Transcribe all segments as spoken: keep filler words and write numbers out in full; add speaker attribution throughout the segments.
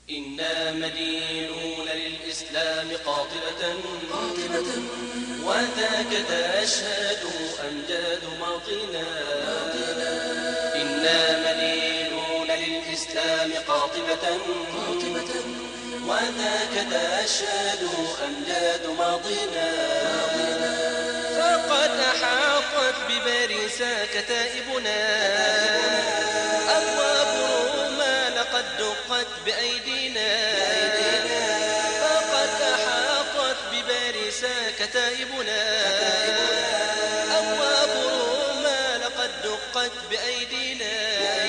Speaker 1: إنا مدينون للإسلام قاطبة قاطبة وذاك تشهد أمجاد ماضينا. إنا مدينون للإسلام قاطبة قاطبة وذاك تشهد أمجاد ماضينا. فقد أحاطت بباريسا كتائبنا أبواب روما لقد دقت بأيدينا. فقد أحاطت بباريسا كتائبنا أبواب روما لقد دقت بأيدينا.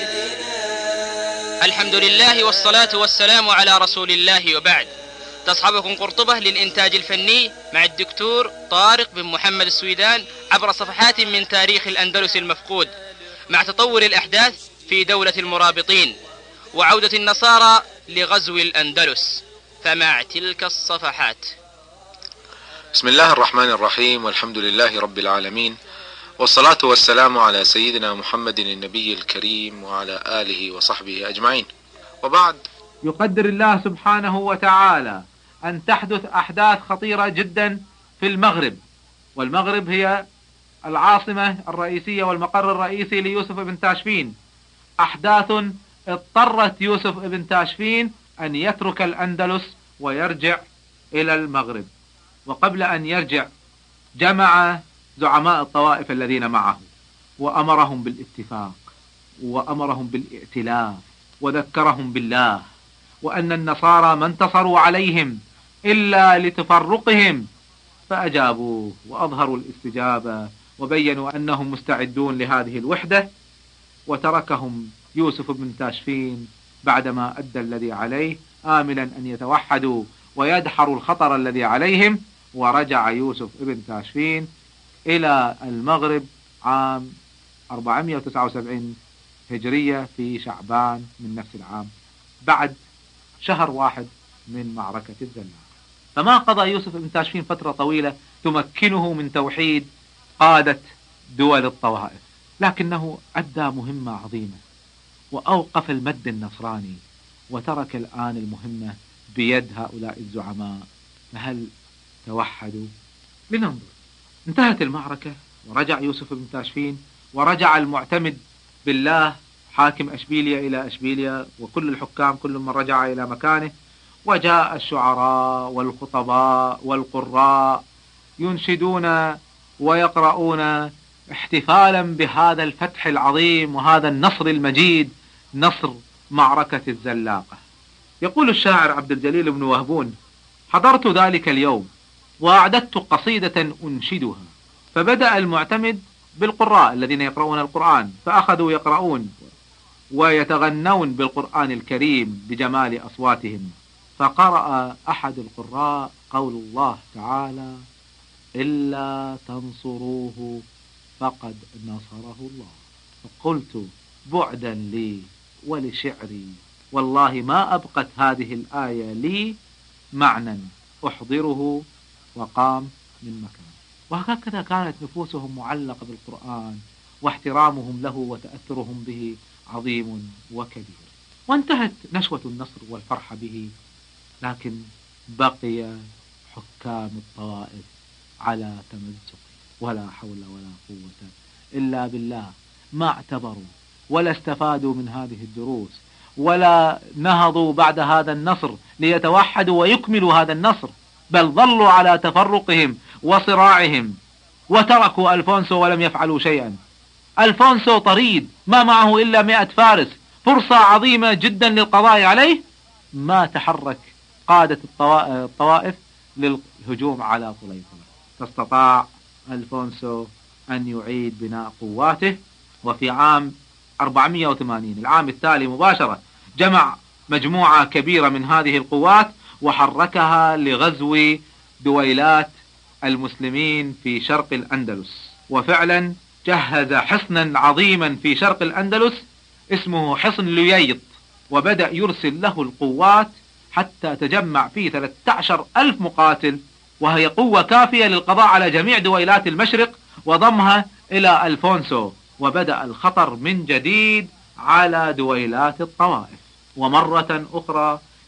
Speaker 2: الحمد لله والصلاة والسلام على رسول الله، وبعد. تصحبكم قرطبة للإنتاج الفني مع الدكتور طارق بن محمد السويدان عبر صفحات من تاريخ الأندلس المفقود، مع تطور الأحداث في دولة المرابطين وعودة النصارى لغزو الأندلس، فمع تلك الصفحات.
Speaker 3: بسم الله الرحمن الرحيم، والحمد لله رب العالمين، والصلاة والسلام على سيدنا محمد النبي الكريم وعلى آله وصحبه أجمعين، وبعد.
Speaker 4: يقدر الله سبحانه وتعالى أن تحدث أحداث خطيرة جدا في المغرب، والمغرب هي العاصمة الرئيسية والمقر الرئيسي ليوسف ابن تاشفين. أحداث اضطرت يوسف ابن تاشفين أن يترك الأندلس ويرجع إلى المغرب، وقبل أن يرجع جمع زعماء الطوائف الذين معه وأمرهم بالاتفاق وأمرهم بالائتلاف وذكرهم بالله، وأن النصارى ما انتصروا عليهم إلا لتفرقهم، فأجابوه وأظهروا الاستجابة وبينوا أنهم مستعدون لهذه الوحدة، وتركهم يوسف بن تاشفين بعدما أدى الذي عليه آملا أن يتوحدوا ويدحروا الخطر الذي عليهم. ورجع يوسف بن تاشفين إلى المغرب عام أربعمائة وتسعة وسبعين هجرية في شعبان من نفس العام، بعد شهر واحد من معركة الزلاق. فما قضى يوسف بن تاشفين فترة طويلة تمكنه من توحيد قادة دول الطوائف، لكنه أدى مهمة عظيمة وأوقف المد النصراني، وترك الآن المهمة بيد هؤلاء الزعماء. فهل توحدوا؟ لننظر. انتهت المعركة ورجع يوسف بن تاشفين، ورجع المعتمد بالله حاكم أشبيلية إلى أشبيلية، وكل الحكام كل من رجع إلى مكانه، وجاء الشعراء والخطباء والقراء ينشدون ويقرؤون احتفالا بهذا الفتح العظيم وهذا النصر المجيد، نصر معركة الزلاقة. يقول الشاعر عبد الجليل بن وهبون: حضرت ذلك اليوم وأعددت قصيدة أنشدها، فبدأ المعتمد بالقراء الذين يقرؤون القرآن، فأخذوا يقرؤون ويتغنون بالقرآن الكريم بجمال أصواتهم، فقرأ أحد القراء قول الله تعالى: إلا تنصروه فقد نصره الله. فقلت: بعدا لي ولشعري، والله ما أبقت هذه الآية لي معنى أحضره، وقام من مكانه. وهكذا كانت نفوسهم معلقة بالقرآن، واحترامهم له وتأثرهم به عظيم وكبير. وانتهت نشوة النصر والفرح به، لكن بقي حكام الطوائف على تمزق، ولا حول ولا قوة إلا بالله. ما اعتبروا ولا استفادوا من هذه الدروس، ولا نهضوا بعد هذا النصر ليتوحدوا ويكملوا هذا النصر، بل ظلوا على تفرقهم وصراعهم، وتركوا ألفونسو ولم يفعلوا شيئا. ألفونسو طريد، ما معه إلا مئة فارس، فرصة عظيمة جدا للقضاء عليه، ما تحرك قادة الطوائف للهجوم على طليطلة، فاستطاع ألفونسو أن يعيد بناء قواته. وفي عام أربعمائة وثمانين، العام التالي مباشرة، جمع مجموعة كبيرة من هذه القوات وحركها لغزو دويلات المسلمين في شرق الأندلس. وفعلا جهز حصنا عظيما في شرق الأندلس اسمه حصن لييط، وبدأ يرسل له القوات حتى تجمع فيه ثلاثة عشر ألف مقاتل، وهي قوة كافية للقضاء على جميع دويلات المشرق وضمها إلى ألفونسو. وبدأ الخطر من جديد على دويلات الطوائف. ومرة أخرى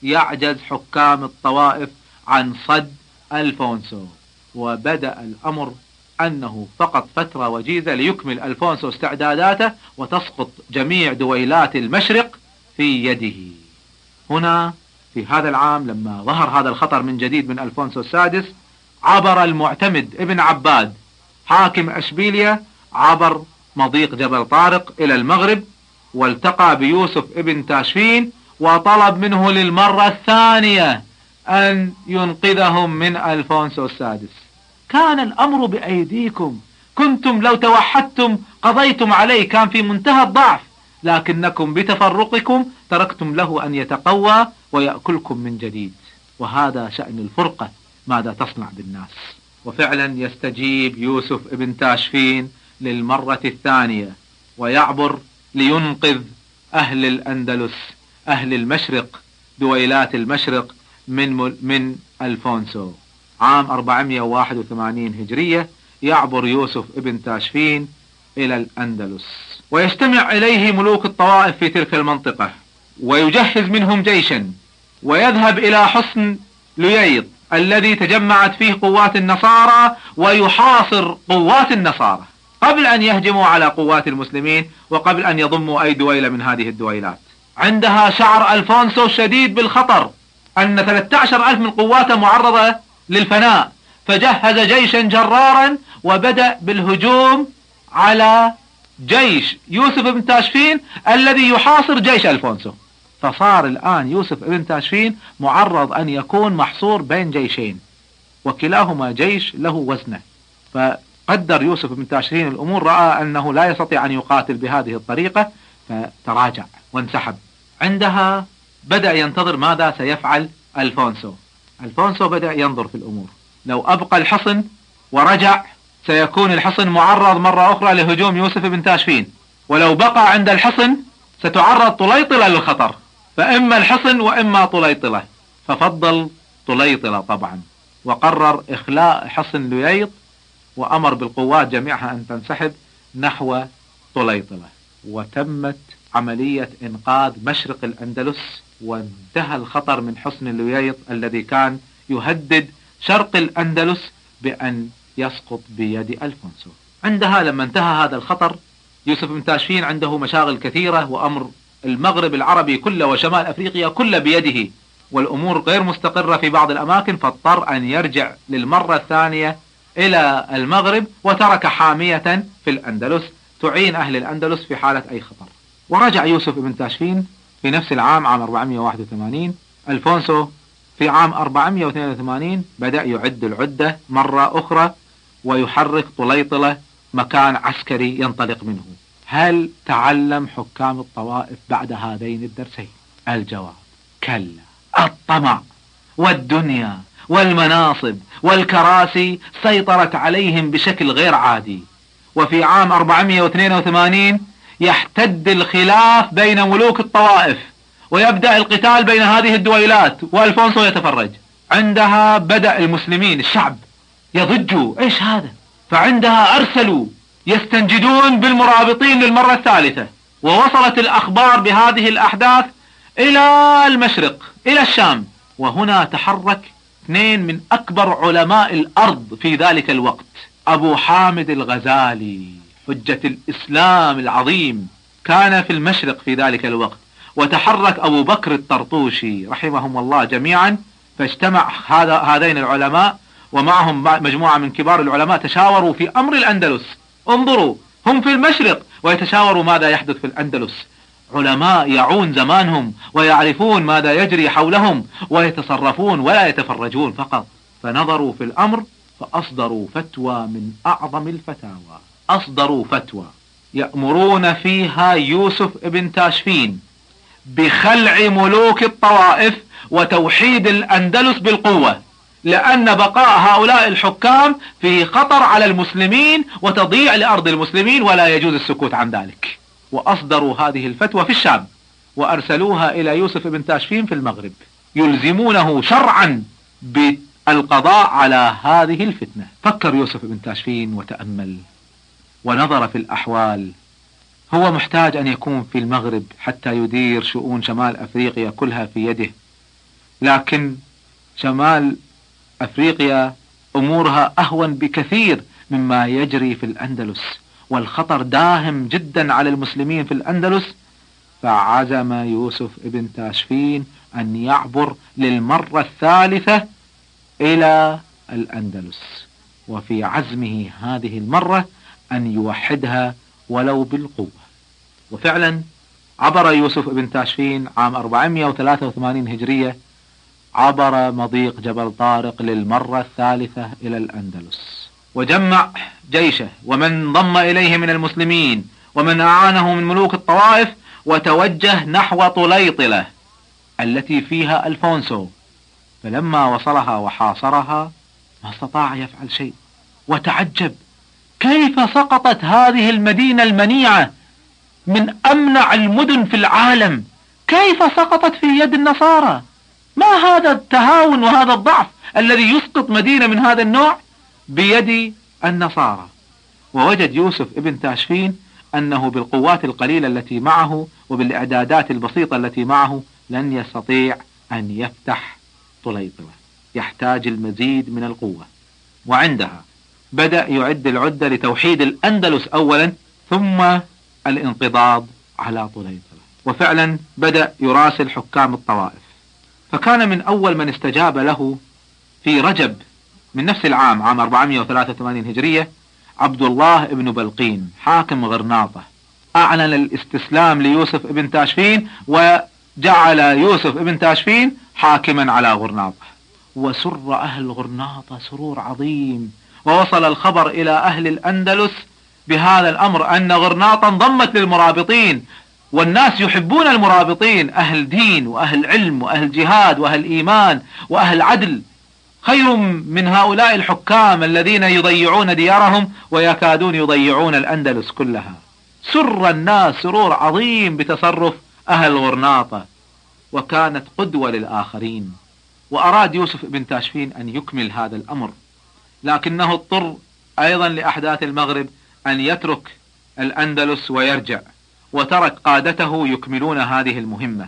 Speaker 4: يعجز حكام الطوائف عن صد ألفونسو، وبدأ الأمر أنه فقط فترة وجيزة ليكمل ألفونسو استعداداته وتسقط جميع دويلات المشرق في يده. هنا في هذا العام لما ظهر هذا الخطر من جديد من ألفونسو السادس، عبر المعتمد ابن عباد حاكم أشبيليا عبر مضيق جبل طارق إلى المغرب، والتقى بيوسف ابن تاشفين وطلب منه للمرة الثانية أن ينقذهم من ألفونسو السادس. كان الأمر بأيديكم، كنتم لو توحدتم قضيتم عليه، كان في منتهى الضعف، لكنكم بتفرقكم تركتم له أن يتقوى ويأكلكم من جديد. وهذا شأن الفرقة، ماذا تصنع بالناس؟ وفعلا يستجيب يوسف ابن تاشفين للمرة الثانية ويعبر لينقذ أهل الأندلس، أهل المشرق، دويلات المشرق من من ألفونسو. عام أربعمائة وواحد وثمانين هجرية يعبر يوسف ابن تاشفين إلى الأندلس، ويجتمع إليه ملوك الطوائف في تلك المنطقة ويجهز منهم جيشا، ويذهب إلى حصن لييط الذي تجمعت فيه قوات النصارى ويحاصر قوات النصارى قبل أن يهجموا على قوات المسلمين وقبل أن يضموا أي دويلة من هذه الدويلات. عندها شعر ألفونسو شديد بالخطر أن ثلاثة عشر ألف من قواته معرضة للفناء، فجهز جيشا جرارا وبدأ بالهجوم على جيش يوسف بن تاشفين الذي يحاصر جيش ألفونسو. فصار الآن يوسف بن تاشفين معرض أن يكون محصور بين جيشين، وكلاهما جيش له وزنه. فقدر يوسف بن تاشفين الأمور، رأى أنه لا يستطيع أن يقاتل بهذه الطريقة فتراجع وانسحب. عندها بدأ ينتظر ماذا سيفعل ألفونسو. ألفونسو بدأ ينظر في الأمور، لو أبقى الحصن ورجع سيكون الحصن معرض مرة أخرى لهجوم يوسف بن تاشفين، ولو بقى عند الحصن ستعرض طليطلة للخطر، فإما الحصن وإما طليطلة. ففضل طليطلة طبعا، وقرر إخلاء حصن لييط وأمر بالقوات جميعها أن تنسحب نحو طليطلة. وتمت عملية إنقاذ مشرق الأندلس، وانتهى الخطر من حصن لييط الذي كان يهدد شرق الأندلس بأن يسقط بيد ألفونسو. عندها لما انتهى هذا الخطر، يوسف بن تاشفين عنده مشاغل كثيرة، وأمر المغرب العربي كله وشمال أفريقيا كله بيده، والأمور غير مستقرة في بعض الأماكن، فاضطر أن يرجع للمرة الثانية إلى المغرب، وترك حامية في الأندلس تعين أهل الأندلس في حالة أي خطر. ورجع يوسف بن تاشفين في نفس العام، عام أربعمائة وواحد وثمانين. ألفونسو في عام أربعمائة واثنين وثمانين بدأ يعد العدة مرة أخرى ويحرك طليطلة مكان عسكري ينطلق منه. هل تعلم حكام الطوائف بعد هذين الدرسين؟ الجواب كلا. الطمع والدنيا والمناصب والكراسي سيطرت عليهم بشكل غير عادي. وفي عام أربعمائة واثنين وثمانين يحتد الخلاف بين ملوك الطوائف، ويبدأ القتال بين هذه الدويلات، وألفونسو يتفرج. عندها بدأ المسلمين الشعب يضجوا، ايش هذا؟ فعندها أرسلوا يستنجدون بالمرابطين للمرة الثالثة، ووصلت الأخبار بهذه الأحداث إلى المشرق، إلى الشام. وهنا تحرك اثنين من أكبر علماء الأرض في ذلك الوقت، أبو حامد الغزالي حجة الإسلام العظيم كان في المشرق في ذلك الوقت، وتحرك أبو بكر الطرطوشي رحمهم الله جميعا. فاجتمع هذا هذين العلماء ومعهم مجموعة من كبار العلماء، تشاوروا في أمر الأندلس. انظروا، هم في المشرق ويتشاوروا ماذا يحدث في الأندلس. علماء يعون زمانهم ويعرفون ماذا يجري حولهم ويتصرفون ولا يتفرجون فقط. فنظروا في الأمر فأصدروا فتوى من أعظم الفتاوى. أصدروا فتوى يأمرون فيها يوسف ابن تاشفين بخلع ملوك الطوائف وتوحيد الأندلس بالقوة، لأن بقاء هؤلاء الحكام في خطر على المسلمين وتضيع لأرض المسلمين، ولا يجوز السكوت عن ذلك. وأصدروا هذه الفتوى في الشام، وأرسلوها إلى يوسف بن تاشفين في المغرب، يلزمونه شرعا بالقضاء على هذه الفتنة. فكر يوسف بن تاشفين وتأمل ونظر في الأحوال. هو محتاج أن يكون في المغرب حتى يدير شؤون شمال أفريقيا كلها في يده، لكن شمال أفريقيا أمورها أهون بكثير مما يجري في الأندلس، والخطر داهم جدا على المسلمين في الأندلس. فعزم يوسف ابن تاشفين أن يعبر للمرة الثالثة إلى الأندلس، وفي عزمه هذه المرة أن يوحدها ولو بالقوة. وفعلا عبر يوسف ابن تاشفين عام أربعمائة وثلاثة وثمانين هجرية، عبر مضيق جبل طارق للمرة الثالثة إلى الأندلس، وجمع جيشه ومن انضم إليه من المسلمين ومن أعانه من ملوك الطوائف، وتوجه نحو طليطلة التي فيها ألفونسو. فلما وصلها وحاصرها ما استطاع يفعل شيء، وتعجب كيف سقطت هذه المدينة المنيعة من أمنع المدن في العالم، كيف سقطت في يد النصارى؟ ما هذا التهاون وهذا الضعف الذي يسقط مدينة من هذا النوع بيد النصارى؟ ووجد يوسف ابن تاشفين أنه بالقوات القليلة التي معه وبالإعدادات البسيطة التي معه لن يستطيع أن يفتح طليطلة، يحتاج المزيد من القوة. وعندها بدأ يعد العدة لتوحيد الأندلس أولا، ثم الانقضاض على طليطلة. وفعلا بدأ يراسل حكام الطوائف، فكان من أول من استجاب له في رجب من نفس العام، عام أربعمائة وثلاثة وثمانين هجرية، عبد الله ابن بلقين حاكم غرناطة. أعلن الاستسلام ليوسف ابن تاشفين، وجعل يوسف ابن تاشفين حاكما على غرناطة. وسر أهل غرناطة سرور عظيم، ووصل الخبر إلى أهل الأندلس بهذا الأمر، أن غرناطة انضمت للمرابطين، والناس يحبون المرابطين، أهل دين وأهل علم وأهل جهاد وأهل إيمان وأهل عدل، خير من هؤلاء الحكام الذين يضيعون ديارهم ويكادون يضيعون الأندلس كلها. سر الناس سرور عظيم بتصرف أهل غرناطة، وكانت قدوة للآخرين. وأراد يوسف بن تاشفين أن يكمل هذا الأمر، لكنه اضطر أيضا لأحداث المغرب أن يترك الأندلس ويرجع، وترك قادته يكملون هذه المهمة.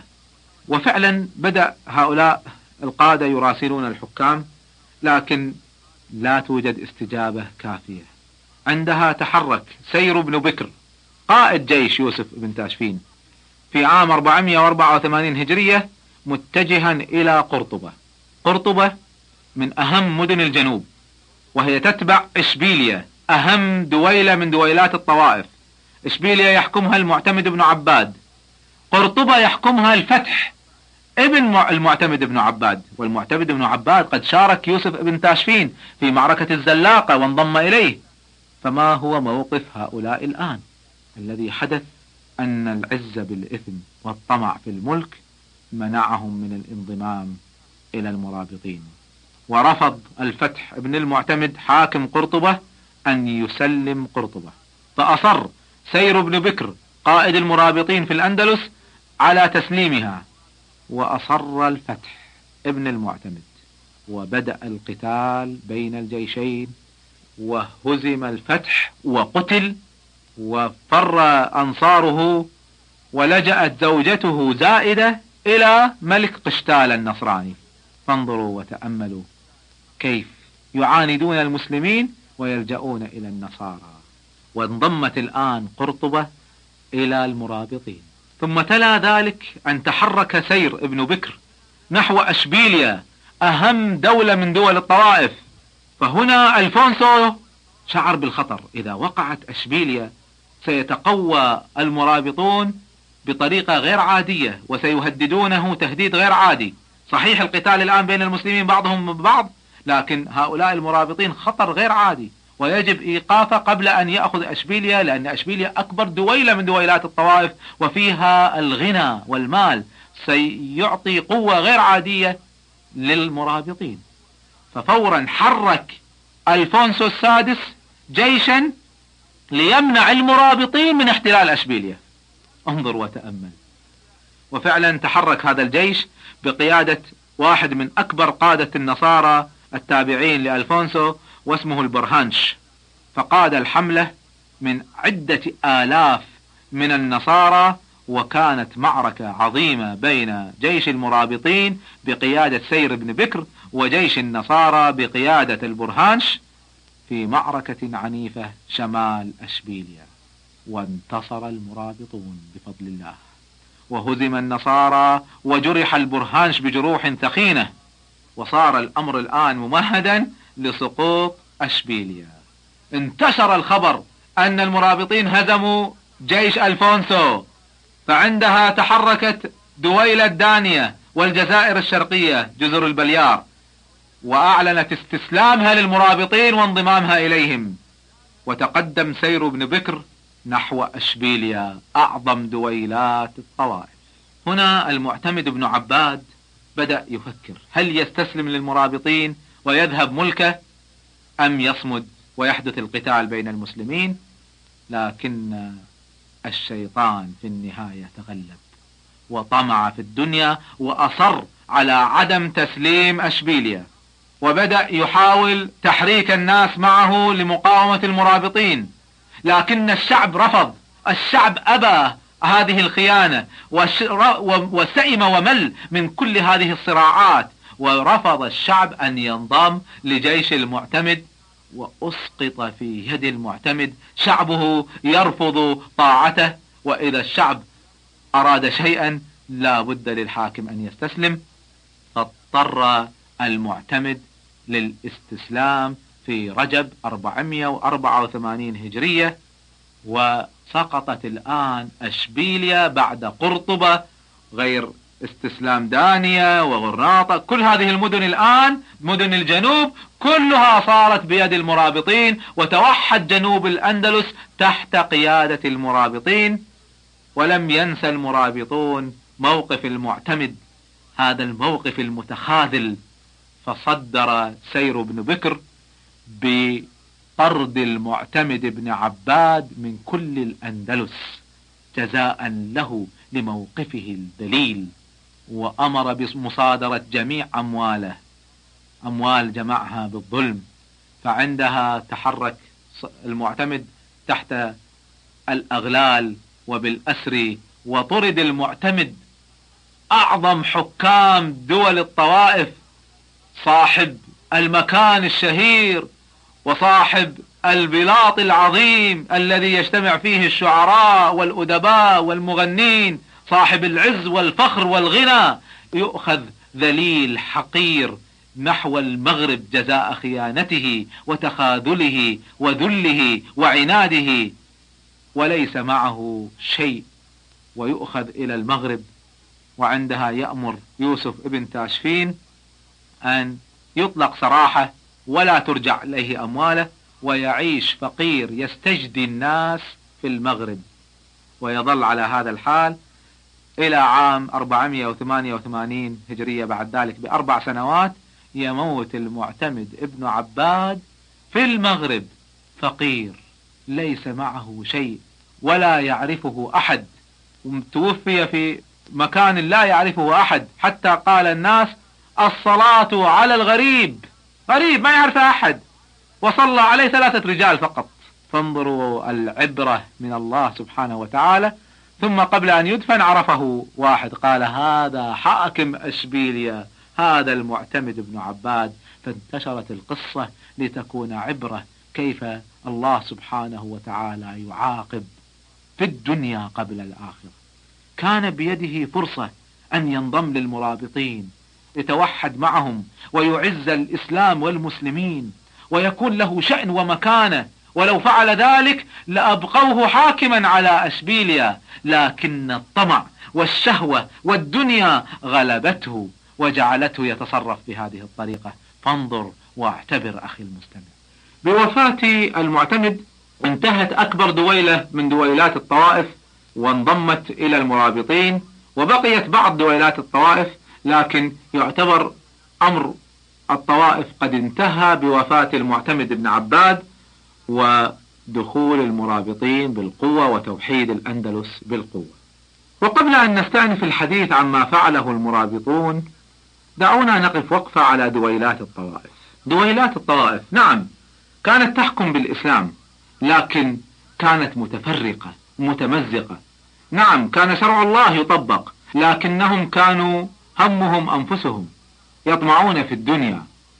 Speaker 4: وفعلا بدأ هؤلاء القادة يراسلون الحكام، لكن لا توجد استجابة كافية. عندها تحرك سير بن بكر قائد جيش يوسف بن تاشفين في عام أربعمائة وأربعة وثمانين هجرية متجها إلى قرطبة. قرطبة من أهم مدن الجنوب، وهي تتبع إشبيلية، أهم دويلة من دويلات الطوائف. إشبيلية يحكمها المعتمد بن عباد، قرطبة يحكمها الفتح ابن المعتمد بن عباد. والمعتمد بن عباد قد شارك يوسف بن تاشفين في معركة الزلاقة وانضم إليه. فما هو موقف هؤلاء الآن؟ الذي حدث أن العز بالإثم والطمع في الملك منعهم من الانضمام إلى المرابطين، ورفض الفتح ابن المعتمد حاكم قرطبة أن يسلم قرطبة، فأصر سير بن بكر قائد المرابطين في الأندلس على تسليمها، وأصر الفتح ابن المعتمد، وبدأ القتال بين الجيشين، وهزم الفتح وقتل، وفر أنصاره، ولجأت زوجته زائدة إلى ملك قشتال النصراني. فانظروا وتأملوا كيف يعاندون المسلمين ويلجؤون إلى النصارى. وانضمت الآن قرطبة إلى المرابطين. ثم تلا ذلك أن تحرك سير ابن بكر نحو أشبيلية، أهم دولة من دول الطوائف. فهنا ألفونسو شعر بالخطر، إذا وقعت أشبيلية سيتقوى المرابطون بطريقة غير عادية، وسيهددونه تهديد غير عادي. صحيح القتال الآن بين المسلمين بعضهم ببعض، لكن هؤلاء المرابطين خطر غير عادي، ويجب إيقافه قبل أن يأخذ أشبيلية، لأن أشبيلية أكبر دويلة من دويلات الطوائف، وفيها الغنى والمال، سيعطي قوة غير عادية للمرابطين. ففورا حرك ألفونسو السادس جيشا ليمنع المرابطين من احتلال أشبيلية. انظر وتأمل. وفعلا تحرك هذا الجيش بقيادة واحد من أكبر قادة النصارى التابعين لألفونسو، واسمه البرهانش، فقاد الحملة من عدة آلاف من النصارى وكانت معركة عظيمة بين جيش المرابطين بقيادة سير بن بكر وجيش النصارى بقيادة البرهانش في معركة عنيفة شمال أشبيليا، وانتصر المرابطون بفضل الله، وهزم النصارى وجرح البرهانش بجروح ثخينة، وصار الأمر الآن ممهدا لسقوط أشبيليا. انتشر الخبر أن المرابطين هزموا جيش ألفونسو، فعندها تحركت دويلة دانية والجزائر الشرقية جزر البليار، وأعلنت استسلامها للمرابطين وانضمامها إليهم، وتقدم سير بن بكر نحو أشبيليا أعظم دويلات الطوائف. هنا المعتمد بن عباد بدأ يفكر هل يستسلم للمرابطين ويذهب ملكه أم يصمد ويحدث القتال بين المسلمين، لكن الشيطان في النهاية تغلب وطمع في الدنيا وأصر على عدم تسليم أشبيليا، وبدأ يحاول تحريك الناس معه لمقاومة المرابطين، لكن الشعب رفض. الشعب أبى هذه الخيانة وسئم ومل من كل هذه الصراعات، ورفض الشعب أن ينضم لجيش المعتمد، وأسقط في يد المعتمد. شعبه يرفض طاعته، وإذا الشعب أراد شيئا لا بد للحاكم أن يستسلم، فاضطر المعتمد للاستسلام في رجب أربعمائة وأربعة وثمانين هجرية، وسقطت الآن أشبيليا بعد قرطبة، غير استسلام دانية وغرناطة. كل هذه المدن الآن مدن الجنوب كلها صارت بيد المرابطين، وتوحد جنوب الأندلس تحت قيادة المرابطين. ولم ينسى المرابطون موقف المعتمد، هذا الموقف المتخاذل، فصدر سير بن بكر بطرد المعتمد بن عباد من كل الأندلس جزاء له لموقفه الذليل، وأمر بمصادرة جميع أمواله، أموال جمعها بالظلم. فعندها تحرك المعتمد تحت الأغلال وبالأسر، وطرد المعتمد أعظم حكام دول الطوائف، صاحب المكان الشهير وصاحب البلاط العظيم الذي يجتمع فيه الشعراء والأدباء والمغنين، صاحب العز والفخر والغنى، يؤخذ ذليل حقير نحو المغرب جزاء خيانته وتخاذله وذله وعناده، وليس معه شيء، ويؤخذ إلى المغرب. وعندها يأمر يوسف ابن تاشفين أن يطلق سراحه ولا ترجع إليه أمواله، ويعيش فقير يستجدي الناس في المغرب، ويظل على هذا الحال إلى عام أربعمائة وثمانية وثمانين هجرية. بعد ذلك بأربع سنوات يموت المعتمد ابن عباد في المغرب فقير ليس معه شيء ولا يعرفه أحد، توفي في مكان لا يعرفه أحد، حتى قال الناس الصلاة على الغريب، غريب ما يعرفه أحد، وصلى عليه ثلاثة رجال فقط. فانظروا العبرة من الله سبحانه وتعالى. ثم قبل أن يدفن عرفه واحد، قال هذا حاكم أشبيليا، هذا المعتمد بن عباد. فانتشرت القصة لتكون عبرة كيف الله سبحانه وتعالى يعاقب في الدنيا قبل الآخرة. كان بيده فرصة أن ينضم للمرابطين يتوحد معهم ويعز الإسلام والمسلمين ويكون له شأن ومكانة، ولو فعل ذلك لأبقوه حاكما على أشبيليا، لكن الطمع والشهوة والدنيا غلبته وجعلته يتصرف بهذه الطريقة. فانظر واعتبر أخي المستمع. بوفاة المعتمد انتهت أكبر دويلة من دويلات الطوائف وانضمت إلى المرابطين، وبقيت بعض دويلات الطوائف، لكن يعتبر أمر الطوائف قد انتهى بوفاة المعتمد بن عباد ودخول المرابطين بالقوة وتوحيد الأندلس بالقوة. وقبل أن نستأنف الحديث عما فعله المرابطون، دعونا نقف وقفة على دويلات الطوائف. دويلات الطوائف نعم كانت تحكم بالإسلام، لكن كانت متفرقة متمزقة، نعم كان شرع الله يطبق، لكنهم كانوا همهم أنفسهم، يطمعون في الدنيا،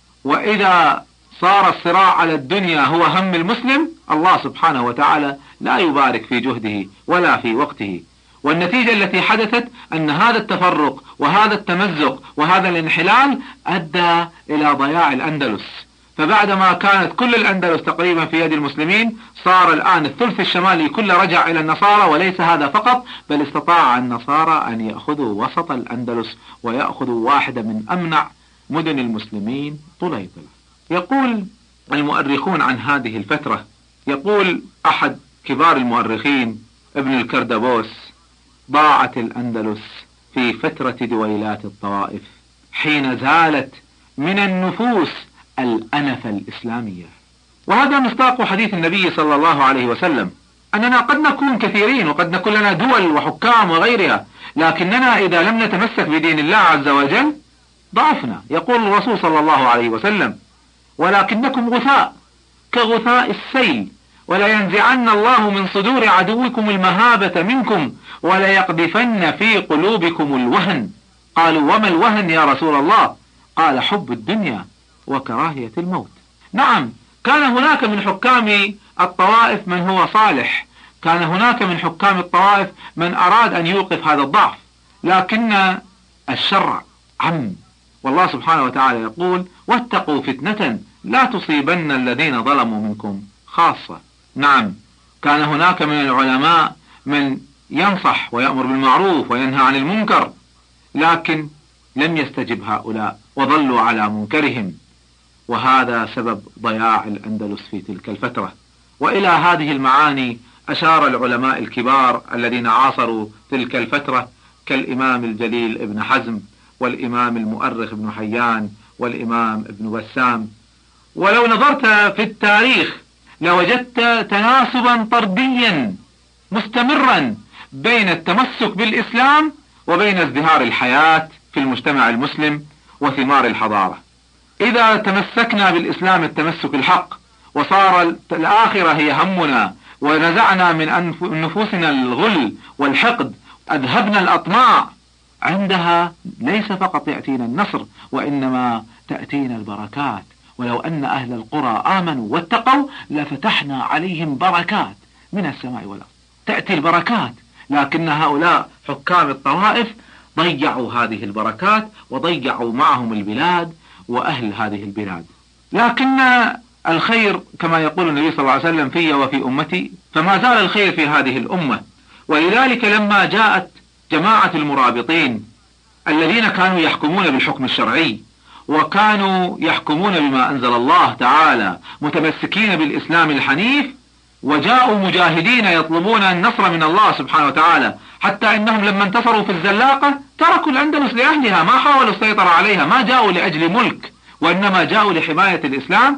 Speaker 4: وإذا صار الصراع على الدنيا هو هم المسلم، الله سبحانه وتعالى لا يبارك في جهده ولا في وقته. والنتيجة التي حدثت أن هذا التفرق وهذا التمزق وهذا الانحلال أدى إلى ضياع الأندلس. فبعدما كانت كل الأندلس تقريبا في يد المسلمين، صار الآن الثلث الشمالي كله رجع إلى النصارى، وليس هذا فقط، بل استطاع النصارى أن يأخذوا وسط الأندلس ويأخذوا واحدة من أمنع مدن المسلمين، طليطلة. يقول المؤرخون عن هذه الفترة، يقول أحد كبار المؤرخين ابن الكردبوس: ضاعت الأندلس في فترة دويلات الطوائف، حين زالت من النفوس الأنف الإسلامية. وهذا مصداق حديث النبي صلى الله عليه وسلم، أننا قد نكون كثيرين وقد نكون لنا دول وحكام وغيرها، لكننا إذا لم نتمسك بدين الله عز وجل ضعفنا. يقول الرسول صلى الله عليه وسلم: ولكنكم غثاء كغثاء السيل، ولينزعن الله من صدور عدوكم المهابة منكم، وليقذفن في قلوبكم الوهن. قالوا: وما الوهن يا رسول الله؟ قال: حب الدنيا وكراهية الموت. نعم، كان هناك من حكام الطوائف من هو صالح، كان هناك من حكام الطوائف من أراد أن يوقف هذا الضعف، لكن الشرع عم. والله سبحانه وتعالى يقول: واتقوا فتنة لا تصيبن الذين ظلموا منكم خاصة. نعم، كان هناك من العلماء من ينصح ويأمر بالمعروف وينهى عن المنكر، لكن لم يستجب هؤلاء وظلوا على منكرهم، وهذا سبب ضياع الأندلس في تلك الفترة. وإلى هذه المعاني أشار العلماء الكبار الذين عاصروا تلك الفترة، كالإمام الجليل ابن حزم، والإمام المؤرخ ابن حيان، والإمام ابن بسام. ولو نظرت في التاريخ لوجدت تناسبا طرديا مستمرا بين التمسك بالإسلام وبين ازدهار الحياة في المجتمع المسلم وثمار الحضارة. إذا تمسكنا بالإسلام التمسك الحق وصار الآخرة هي همنا، ونزعنا من نفوسنا الغل والحقد، أذهبنا الأطماع، عندها ليس فقط يأتينا النصر، وإنما تأتينا البركات. ولو أن أهل القرى آمنوا واتقوا لفتحنا عليهم بركات من السماء والأرض، تأتي البركات. لكن هؤلاء حكام الطوائف ضيعوا هذه البركات وضيعوا معهم البلاد وأهل هذه البلاد. لكن الخير كما يقول النبي صلى الله عليه وسلم: في وفي أمتي، فما زال الخير في هذه الأمة. ولذلك لما جاءت جماعة المرابطين الذين كانوا يحكمون بالحكم الشرعي وكانوا يحكمون بما أنزل الله تعالى متمسكين بالإسلام الحنيف، وجاءوا مجاهدين يطلبون النصر من الله سبحانه وتعالى، حتى إنهم لما انتصروا في الزلاقة تركوا الأندلس لأهلها، ما حاولوا السيطرة عليها، ما جاءوا لأجل ملك، وإنما جاءوا لحماية الإسلام.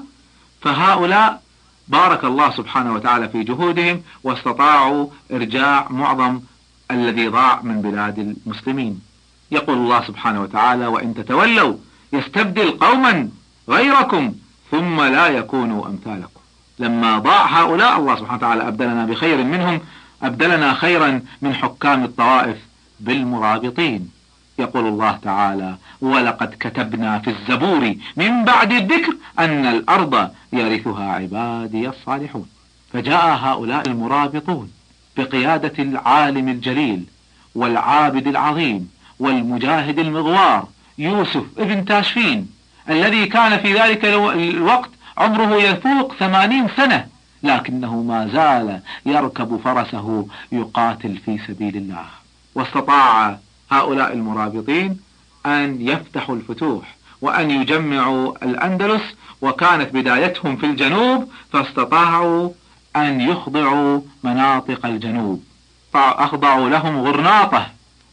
Speaker 4: فهؤلاء بارك الله سبحانه وتعالى في جهودهم، واستطاعوا إرجاع معظم الذي ضاع من بلاد المسلمين. يقول الله سبحانه وتعالى: وإن تتولوا يستبدل قوما غيركم ثم لا يكونوا أمثالكم. لما ضاع هؤلاء الله سبحانه وتعالى أبدلنا بخير منهم، أبدلنا خيرا من حكام الطوائف بالمرابطين. يقول الله تعالى: ولقد كتبنا في الزبور من بعد الذكر أن الأرض يرثها عبادي الصالحون. فجاء هؤلاء المرابطون بقيادة العالم الجليل والعابد العظيم والمجاهد المغوار يوسف ابن تاشفين، الذي كان في ذلك الوقت عمره يفوق ثمانين سنة، لكنه ما زال يركب فرسه يقاتل في سبيل الله. واستطاع هؤلاء المرابطين أن يفتحوا الفتوح وأن يجمعوا الأندلس، وكانت بدايتهم في الجنوب، فاستطاعوا أن يخضعوا مناطق الجنوب، أخضعوا لهم غرناطة،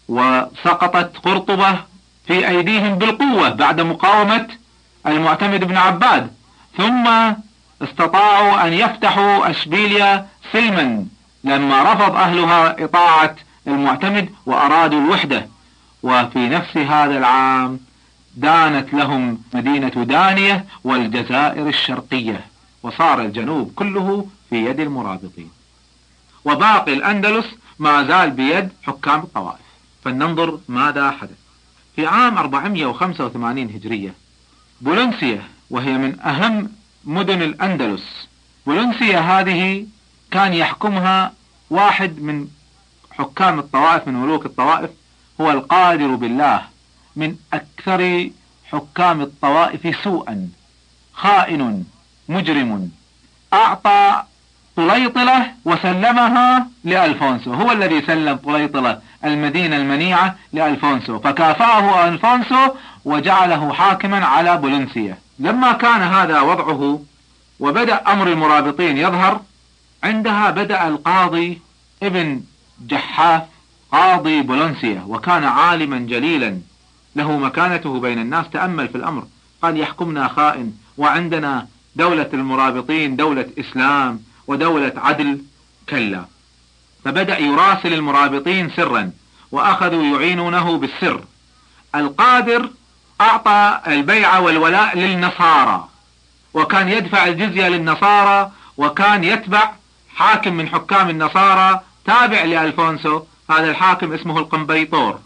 Speaker 4: وسقطت قرطبة في أيديهم بالقوة بعد مقاومة المعتمد بن عباد، ثم استطاعوا أن يفتحوا أشبيليا سلما لما رفض أهلها إطاعة المعتمد وأرادوا الوحدة. وفي نفس هذا العام دانت لهم مدينة دانية والجزائر الشرقية، وصار الجنوب كله في يد المرابطين، وباقي الأندلس ما زال بيد حكام الطوائف. فلننظر ماذا حدث. في عام أربعمائة وخمسة وثمانين هجرية بولنسيا، وهي من أهم مدن الأندلس، بولنسيا هذه كان يحكمها واحد من حكام الطوائف، من ملوك الطوائف، هو القادر بالله، من أكثر حكام الطوائف سوءا، خائن مجرم، أعطى طليطلة وسلمها لألفونسو، هو الذي سلم طليطلة المدينة المنيعة لألفونسو، فكافأه ألفونسو وجعله حاكما على بولنسيا. لما كان هذا وضعه وبدأ أمر المرابطين يظهر، عندها بدأ القاضي ابن جحاف قاضي بولنسيا، وكان عالما جليلا له مكانته بين الناس، تأمل في الأمر، قال يحكمنا خائن وعندنا دولة المرابطين دولة إسلام ودولة عدل، كلا. فبدأ يراسل المرابطين سرا وأخذوا يعينونه بالسر. القادر أعطى البيعة والولاء للنصارى، وكان يدفع الجزية للنصارى، وكان يتبع حاكم من حكام النصارى تابع لألفونسو، هذا الحاكم اسمه القنبيطور.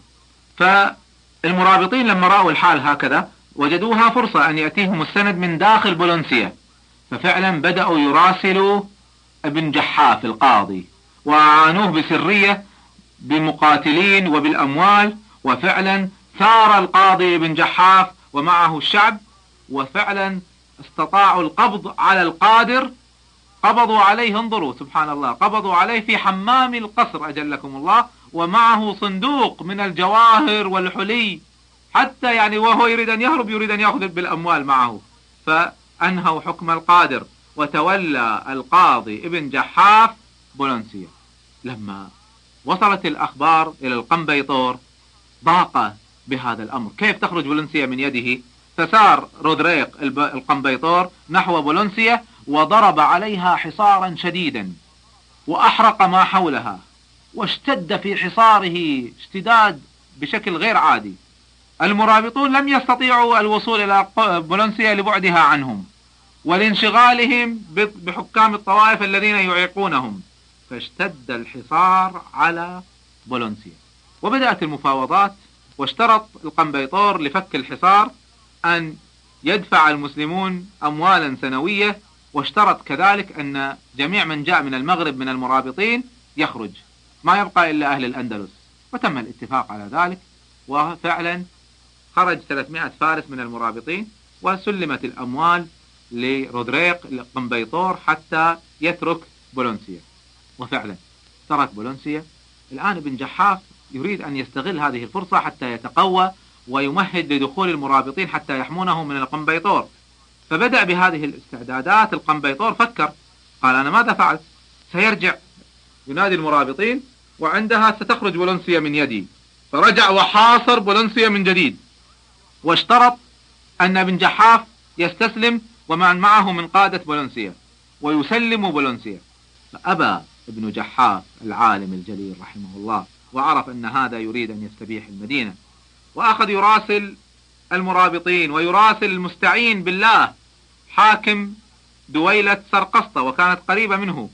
Speaker 4: فالمرابطين لما رأوا الحال هكذا وجدوها فرصة أن يأتيهم السند من داخل بولنسيا، ففعلا بدأوا يراسلوا ابن جحاف القاضي وأعانوه بسرية بمقاتلين وبالأموال، وفعلا ثار القاضي ابن جحاف ومعه الشعب، وفعلا استطاعوا القبض على القادر. قبضوا عليه، انظروا سبحان الله، قبضوا عليه في حمام القصر أجلكم الله، ومعه صندوق من الجواهر والحلي، حتى يعني وهو يريد أن يهرب يريد أن يأخذ بالأموال معه. فأنهوا حكم القادر وتولى القاضي ابن جحاف بولنسيا. لما وصلت الأخبار إلى القنبيطور ضاق بهذا الأمر، كيف تخرج بولنسيا من يده؟ فسار رودريق القنبيطور نحو بولنسيا وضرب عليها حصارا شديدا وأحرق ما حولها، واشتد في حصاره اشتداد بشكل غير عادي. المرابطون لم يستطيعوا الوصول إلى بولنسيا لبعدها عنهم ولانشغالهم بحكام الطوائف الذين يعيقونهم، فاشتد الحصار على بولنسيا. وبدأت المفاوضات، واشترط القنبيطور لفك الحصار أن يدفع المسلمون أموالا سنوية، واشترط كذلك أن جميع من جاء من المغرب من المرابطين يخرج، ما يبقى إلا أهل الأندلس. وتم الاتفاق على ذلك، وفعلا خرج ثلاثمائة فارس من المرابطين، وسلمت الأموال لرودريق القنبيطور حتى يترك بولنسيا. وفعلا ترك بولنسيا. الآن ابن جحاف يريد أن يستغل هذه الفرصة حتى يتقوى ويمهد لدخول المرابطين حتى يحمونه من القنبيطور. فبدأ بهذه الاستعدادات. القنبيطور فكر، قال أنا ماذا فعلت؟ سيرجع ينادي المرابطين وعندها ستخرج بولنسيا من يدي. فرجع وحاصر بولنسيا من جديد، واشترط أن ابن جحاف يستسلم ومن معه من قادة بولنسيا ويسلم بولنسيا. فأبى ابن جحاف العالم الجليل رحمه الله، وعرف أن هذا يريد أن يستبيح المدينة، وأخذ يراسل المرابطين ويراسل المستعين بالله حاكم دويلة سرقسطة، وكانت قريبة منه،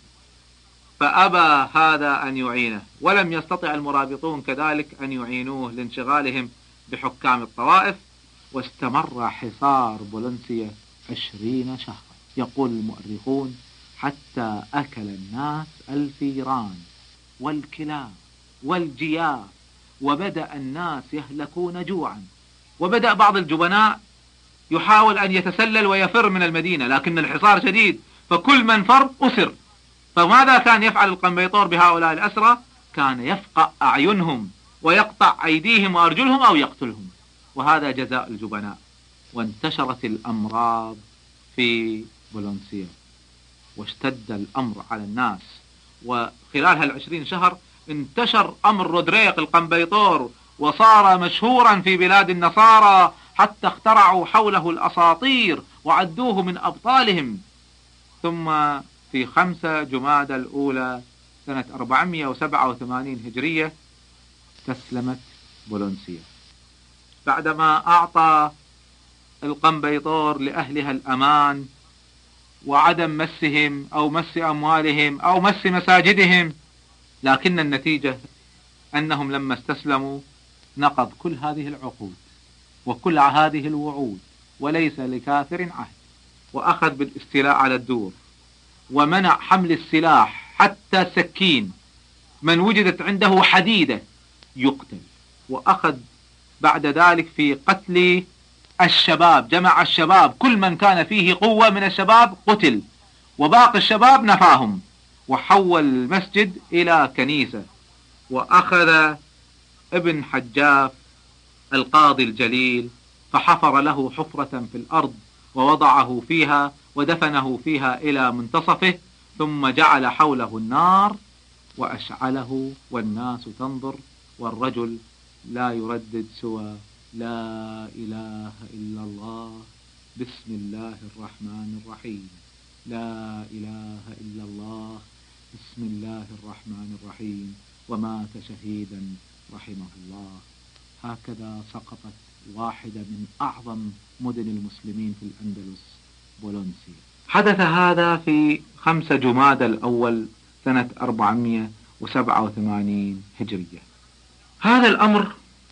Speaker 4: فأبى هذا أن يعينه، ولم يستطع المرابطون كذلك أن يعينوه لانشغالهم بحكام الطوائف. واستمر حصار بولنسيا عشرين شهرا، يقول المؤرخون حتى أكل الناس الفيران والكلاب والجياف، وبدأ الناس يهلكون جوعا، وبدأ بعض الجبناء يحاول أن يتسلل ويفر من المدينة، لكن الحصار شديد، فكل من فر أسر. فماذا كان يفعل القنبيطور بهؤلاء الأسرى؟ كان يفقأ أعينهم ويقطع أيديهم وأرجلهم أو يقتلهم، وهذا جزاء الجبناء. وانتشرت الأمراض في بولنسيا واشتد الأمر على الناس، وخلال هالعشرين شهر انتشر أمر رودريق القنبيطور وصار مشهورا في بلاد النصارى، حتى اخترعوا حوله الأساطير وعدوه من أبطالهم. ثم في خمسة جمادى الأولى سنة أربعمائة وسبعة وثمانين هجرية تسلمت بولنسيا، بعدما أعطى القنبيطور لأهلها الأمان وعدم مسهم أو مس أموالهم أو مس مساجدهم، لكن النتيجة أنهم لما استسلموا نقض كل هذه العقود وكل هذه الوعود، وليس لكافر عهد، وأخذ بالاستيلاء على الدور، ومنع حمل السلاح حتى سكين، من وجدت عنده حديدة يقتل، وأخذ بعد ذلك في قتل الشباب، جمع الشباب، كل من كان فيه قوة من الشباب قتل، وباقي الشباب نفاهم، وحول المسجد إلى كنيسة. وأخذ ابن حجاف القاضي الجليل فحفر له حفرة في الأرض ووضعه فيها ودفنه فيها إلى منتصفه، ثم جعل حوله النار وأشعله، والناس تنظر والرجل لا يردد سوى لا إله إلا الله بسم الله الرحمن الرحيم، لا إله إلا الله بسم الله الرحمن الرحيم، ومات شهيدا رحمه الله. هكذا سقطت واحدة من أعظم مدن المسلمين في الأندلس، بولونسيا. حدث هذا في خمسة جمادى الأول سنة أربعمائة وسبعة وثمانين هجرية. هذا الأمر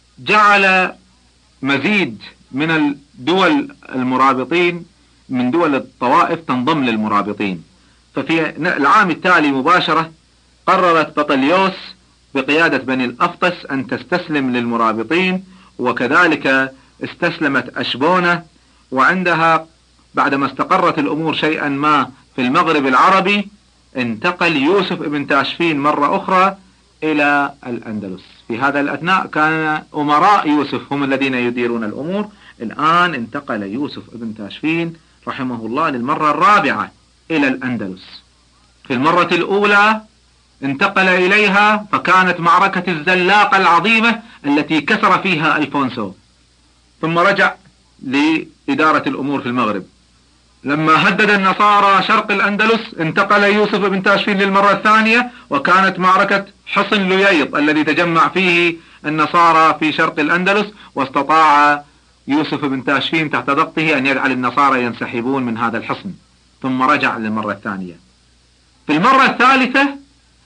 Speaker 4: جعل مزيد من الدول المرابطين من دول الطوائف تنضم للمرابطين، ففي العام التالي مباشرة قررت بطليوس بقيادة بني الأفطس أن تستسلم للمرابطين، وكذلك استسلمت أشبونة. وعندها بعدما استقرت الأمور شيئا ما في المغرب العربي، انتقل يوسف ابن تاشفين مرة أخرى إلى الأندلس. في هذا الأثناء كان أمراء يوسف هم الذين يديرون الأمور. الآن انتقل يوسف ابن تاشفين رحمه الله للمرة الرابعة إلى الأندلس. في المرة الأولى انتقل إليها فكانت معركة الزلاقة العظيمة التي كسر فيها ألفونسو، ثم رجع لإدارة الأمور في المغرب. لما هدد النصارى شرق الأندلس انتقل يوسف بن تاشفين للمرة الثانية، وكانت معركة حصن لييط الذي تجمع فيه النصارى في شرق الأندلس، واستطاع يوسف بن تاشفين تحت ضغطه أن يجعل النصارى ينسحبون من هذا الحصن، ثم رجع للمرة الثانية. في المرة الثالثة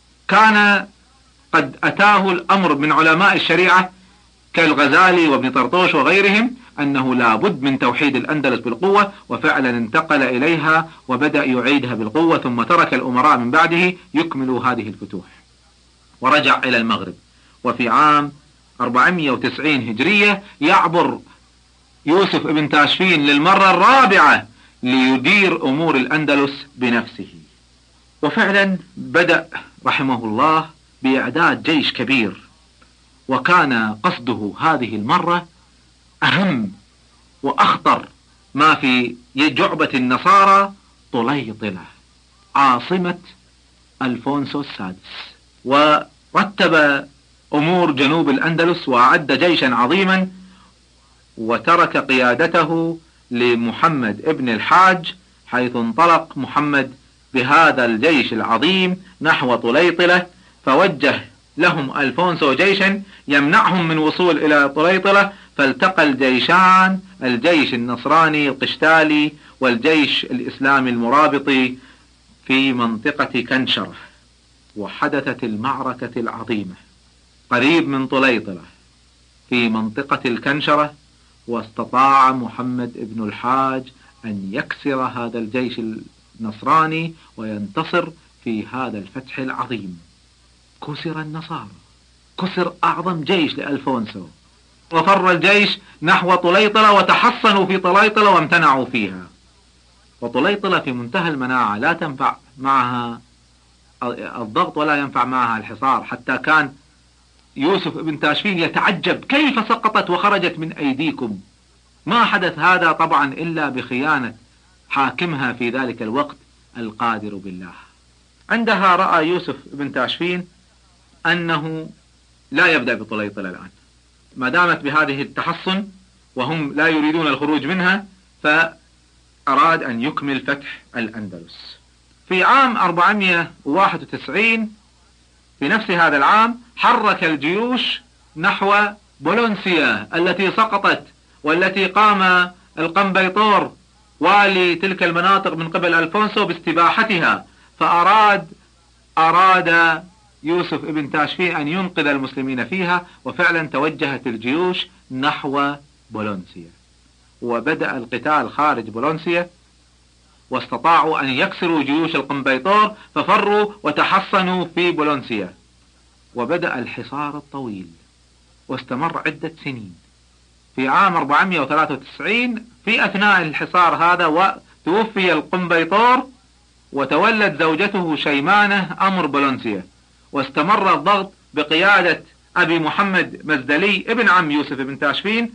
Speaker 4: كان قد أتاه الأمر من علماء الشريعة كالغزالي وابن طرطوش وغيرهم أنه لا بد من توحيد الأندلس بالقوة، وفعلا انتقل إليها وبدأ يعيدها بالقوة، ثم ترك الأمراء من بعده يكملوا هذه الفتوح ورجع إلى المغرب. وفي عام أربعمائة وتسعين هجرية يعبر يوسف ابن تاشفين للمرة الرابعة ليدير أمور الأندلس بنفسه. وفعلا بدأ رحمه الله بإعداد جيش كبير، وكان قصده هذه المرة أهم وأخطر ما في جعبة النصارى طليطلة عاصمة ألفونسو السادس، ورتب أمور جنوب الأندلس وأعد جيشا عظيما، وترك قيادته لمحمد ابن الحاج، حيث انطلق محمد بهذا الجيش العظيم نحو طليطلة، فوجه لهم ألفونسو جيشا يمنعهم من وصول إلى طليطلة، فالتقى الجيشان، الجيش النصراني القشتالي والجيش الإسلامي المرابطي، في منطقة كنشرة، وحدثت المعركة العظيمة قريب من طليطلة في منطقة الكنشرة، واستطاع محمد ابن الحاج أن يكسر هذا الجيش النصراني وينتصر في هذا الفتح العظيم. كسر النصارى، كسر أعظم جيش لألفونسو، وفر الجيش نحو طليطلة وتحصنوا في طليطلة وامتنعوا فيها. وطليطلة في منتهى المناعة، لا تنفع معها الضغط ولا ينفع معها الحصار، حتى كان يوسف ابن تاشفين يتعجب كيف سقطت وخرجت من أيديكم. ما حدث هذا طبعا إلا بخيانة حاكمها في ذلك الوقت القادر بالله. عندها رأى يوسف ابن تاشفين أنه لا يبدأ بطليطلة الآن، ما دامت بهذه التحصن وهم لا يريدون الخروج منها، فأراد أن يكمل فتح الأندلس. في عام أربعمائة وواحد وتسعين في نفس هذا العام حرك الجيوش نحو بولونسيا التي سقطت، والتي قام القنبيطور والي تلك المناطق من قبل ألفونسو باستباحتها، فأراد أراد يوسف ابن تاشفين أن ينقذ المسلمين فيها، وفعلا توجهت الجيوش نحو بولونسيا، وبدأ القتال خارج بولونسيا، واستطاعوا أن يكسروا جيوش القنبيطور ففروا وتحصنوا في بولونسيا. وبدأ الحصار الطويل واستمر عدة سنين. في عام أربعمائة وثلاثة وتسعين في أثناء الحصار هذا وتوفي القنبيطور، وتولد زوجته شيمانة أمر بولونسيا، واستمر الضغط بقيادة أبي محمد مزدلي ابن عم يوسف بن تاشفين،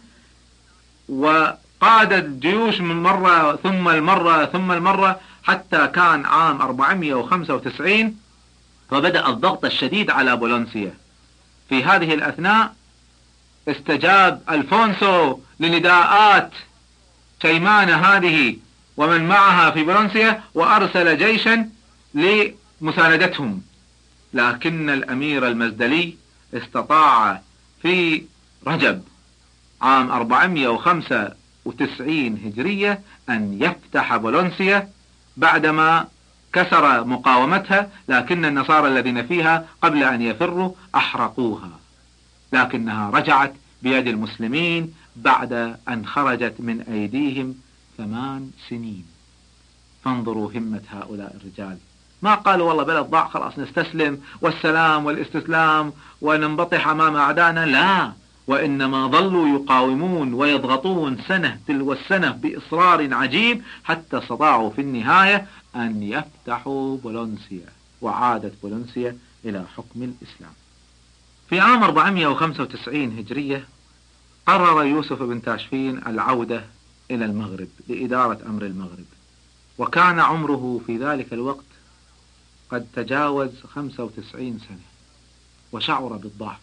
Speaker 4: وقاد الجيوش من مرة ثم المرة ثم المرة حتى كان عام أربعمائة وخمسة وتسعين فبدأ الضغط الشديد على بولونسيا. في هذه الأثناء استجاب ألفونسو لنداءات شيمانة هذه ومن معها في بولونسيا، وأرسل جيشا لمساندتهم، لكن الأمير المزدلي استطاع في رجب عام أربعمائة وخمسة وتسعين هجرية أن يفتح بولونسيا بعدما كسر مقاومتها، لكن النصارى الذين فيها قبل أن يفروا أحرقوها، لكنها رجعت بيد المسلمين بعد أن خرجت من أيديهم ثمان سنين. فانظروا همة هؤلاء الرجال، ما قالوا والله بلد ضاع خلاص نستسلم والسلام والاستسلام وننبطح أمام أعدائنا، لا، وإنما ظلوا يقاومون ويضغطون سنة تلو السنة بإصرار عجيب حتى استطاعوا في النهاية أن يفتحوا بولونسيا، وعادت بولونسيا إلى حكم الإسلام. في عام أربعمائة وخمسة وتسعين هجرية قرر يوسف بن تاشفين العودة إلى المغرب لإدارة أمر المغرب، وكان عمره في ذلك الوقت قد تجاوز خمسة وتسعين سنة، وشعر بالضعف،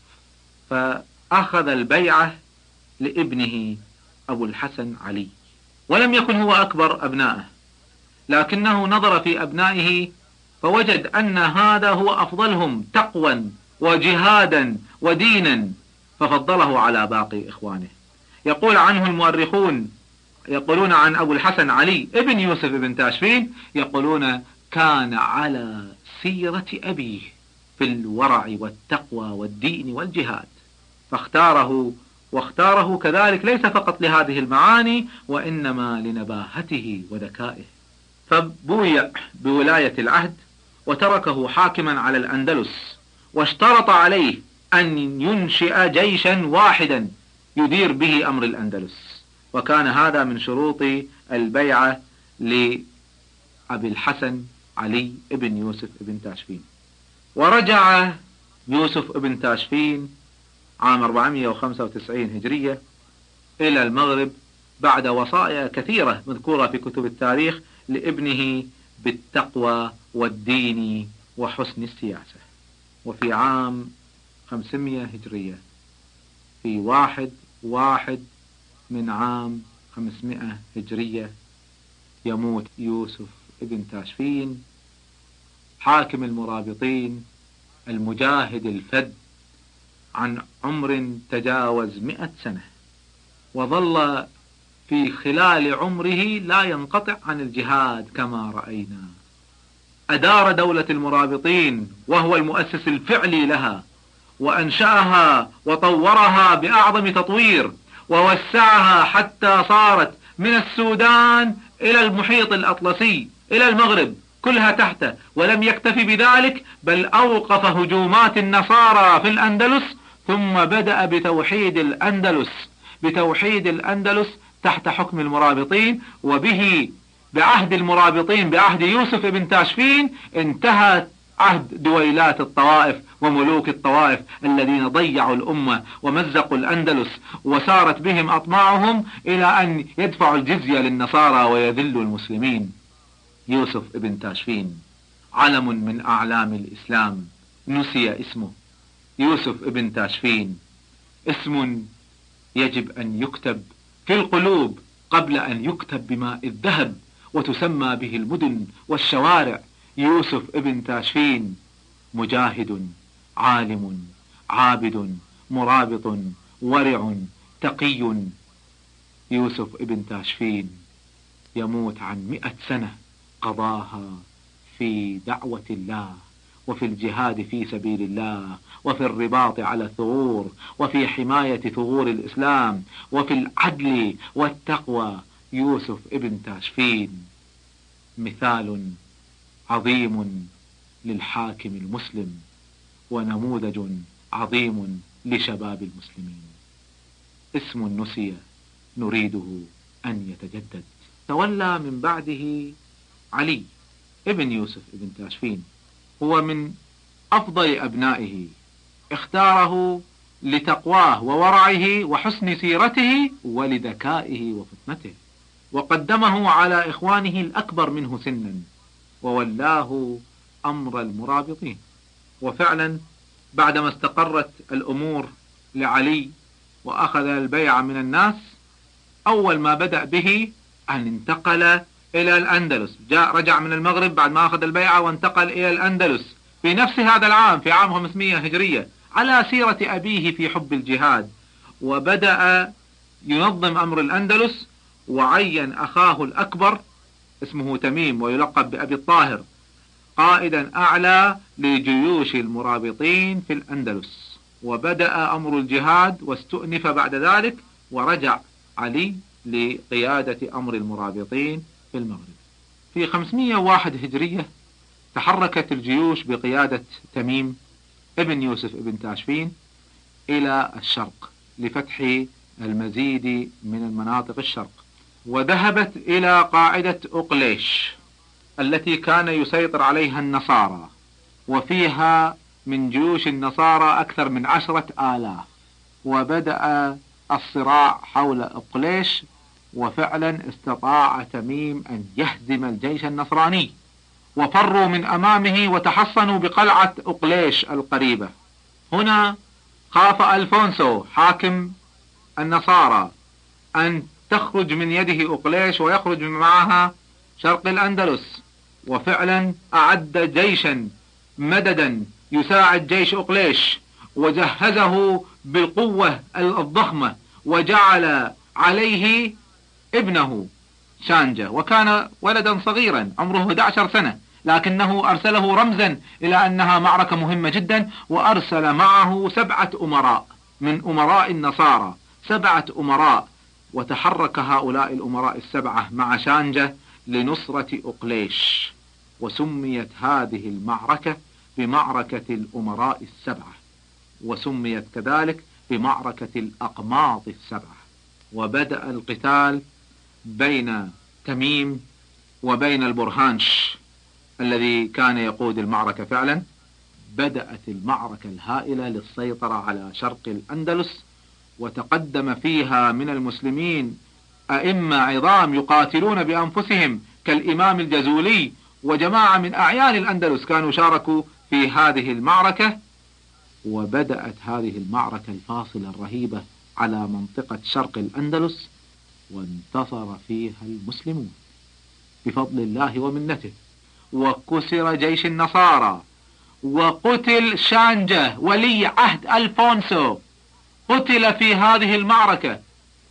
Speaker 4: فأخذ البيعة لابنه أبو الحسن علي، ولم يكن هو أكبر أبنائه، لكنه نظر في أبنائه فوجد أن هذا هو أفضلهم تقوى وجهادا ودينا، ففضله على باقي إخوانه. يقول عنه المؤرخون، يقولون عن أبو الحسن علي ابن يوسف بن تاشفين، يقولون كان على سيرة أبيه في الورع والتقوى والدين والجهاد، فاختاره، واختاره كذلك ليس فقط لهذه المعاني وإنما لنباهته وذكائه. فبويع بولاية العهد وتركه حاكما على الأندلس، واشترط عليه أن ينشئ جيشا واحدا يدير به أمر الأندلس، وكان هذا من شروط البيعة لأبي الحسن علي ابن يوسف ابن تاشفين. ورجع يوسف ابن تاشفين عام أربعمائة وخمسة وتسعين هجرية إلى المغرب بعد وصايا كثيرة مذكورة في كتب التاريخ لابنه بالتقوى والدين وحسن السياسة. وفي عام خمسمائة هجرية في واحد واحد من عام خمسمائة هجرية يموت يوسف ابن تاشفين حاكم المرابطين المجاهد الفذ عن عمر تجاوز مئة سنة، وظل في خلال عمره لا ينقطع عن الجهاد كما رأينا. أدار دولة المرابطين وهو المؤسس الفعلي لها، وأنشأها وطورها بأعظم تطوير، ووسعها حتى صارت من السودان إلى المحيط الأطلسي إلى المغرب كلها تحته. ولم يكتفي بذلك بل أوقف هجومات النصارى في الأندلس، ثم بدأ بتوحيد الأندلس بتوحيد الأندلس تحت حكم المرابطين. وبه بعهد المرابطين بعهد يوسف بن تاشفين انتهى عهد دويلات الطوائف وملوك الطوائف الذين ضيعوا الأمة ومزقوا الأندلس، وسارت بهم أطماعهم إلى أن يدفعوا الجزية للنصارى ويذلوا المسلمين. يوسف بن تاشفين علم من أعلام الإسلام نسي اسمه. يوسف بن تاشفين اسم يجب أن يكتب في القلوب قبل أن يكتب بماء الذهب وتسمى به المدن والشوارع. يوسف ابن تاشفين مجاهد عالم عابد مرابط ورع تقي. يوسف ابن تاشفين يموت عن مئة سنة قضاها في دعوة الله وفي الجهاد في سبيل الله، وفي الرباط على الثغور، وفي حماية ثغور الإسلام، وفي العدل والتقوى. يوسف ابن تاشفين مثال عظيم للحاكم المسلم، ونموذج عظيم لشباب المسلمين. اسم نسي نريده أن يتجدد. تولى من بعده علي ابن يوسف ابن تاشفين، هو من أفضل أبنائه، اختاره لتقواه وورعه وحسن سيرته ولذكائه وفطنته، وقدمه على إخوانه الأكبر منه سنا، وولاه أمر المرابطين. وفعلا بعدما استقرت الأمور لعلي وأخذ البيعة من الناس، أول ما بدأ به أن انتقل إلى الأندلس. جاء رجع من المغرب بعد ما أخذ البيعة وانتقل إلى الأندلس في نفس هذا العام، في عام خمسمائة هجرية، على سيرة أبيه في حب الجهاد. وبدأ ينظم أمر الأندلس، وعين أخاه الأكبر اسمه تميم ويلقب بأبي الطاهر قائدا أعلى لجيوش المرابطين في الأندلس. وبدأ أمر الجهاد واستؤنف بعد ذلك، ورجع علي لقيادة أمر المرابطين في المغرب. في خمسمائة وواحد هجرية تحركت الجيوش بقيادة تميم ابن يوسف ابن تاشفين إلى الشرق لفتح المزيد من المناطق الشرق، وذهبت إلى قاعدة أقليش التي كان يسيطر عليها النصارى، وفيها من جيوش النصارى أكثر من عشرة آلاف. وبدأ الصراع حول أقليش، وفعلا استطاع تميم أن يهزم الجيش النصراني، وفروا من أمامه وتحصنوا بقلعة أقليش القريبة. هنا خاف ألفونسو حاكم النصارى أن تخرج من يده أقليش ويخرج معها شرق الأندلس، وفعلا أعد جيشا مددا يساعد جيش أقليش، وجهزه بالقوة الضخمة، وجعل عليه ابنه شانجة، وكان ولدا صغيرا عمره أحد عشر سنة، لكنه أرسله رمزا إلى أنها معركة مهمة جدا، وأرسل معه سبعة أمراء من أمراء النصارى، سبعة أمراء، وتحرك هؤلاء الأمراء السبعة مع شانجة لنصرة أقليش. وسميت هذه المعركة بمعركة الأمراء السبعة، وسميت كذلك بمعركة الأقماط السبعة. وبدأ القتال بين تميم وبين البرهانش الذي كان يقود المعركة. فعلا بدأت المعركة الهائلة للسيطرة على شرق الأندلس، وتقدم فيها من المسلمين أئمة عظام يقاتلون بأنفسهم كالإمام الجزولي، وجماعة من أعيان الأندلس كانوا شاركوا في هذه المعركة. وبدأت هذه المعركة الفاصلة الرهيبة على منطقة شرق الأندلس، وانتصر فيها المسلمون بفضل الله ومنته، وكسر جيش النصارى، وقتل شانجة ولي عهد ألفونسو، قتل في هذه المعركة.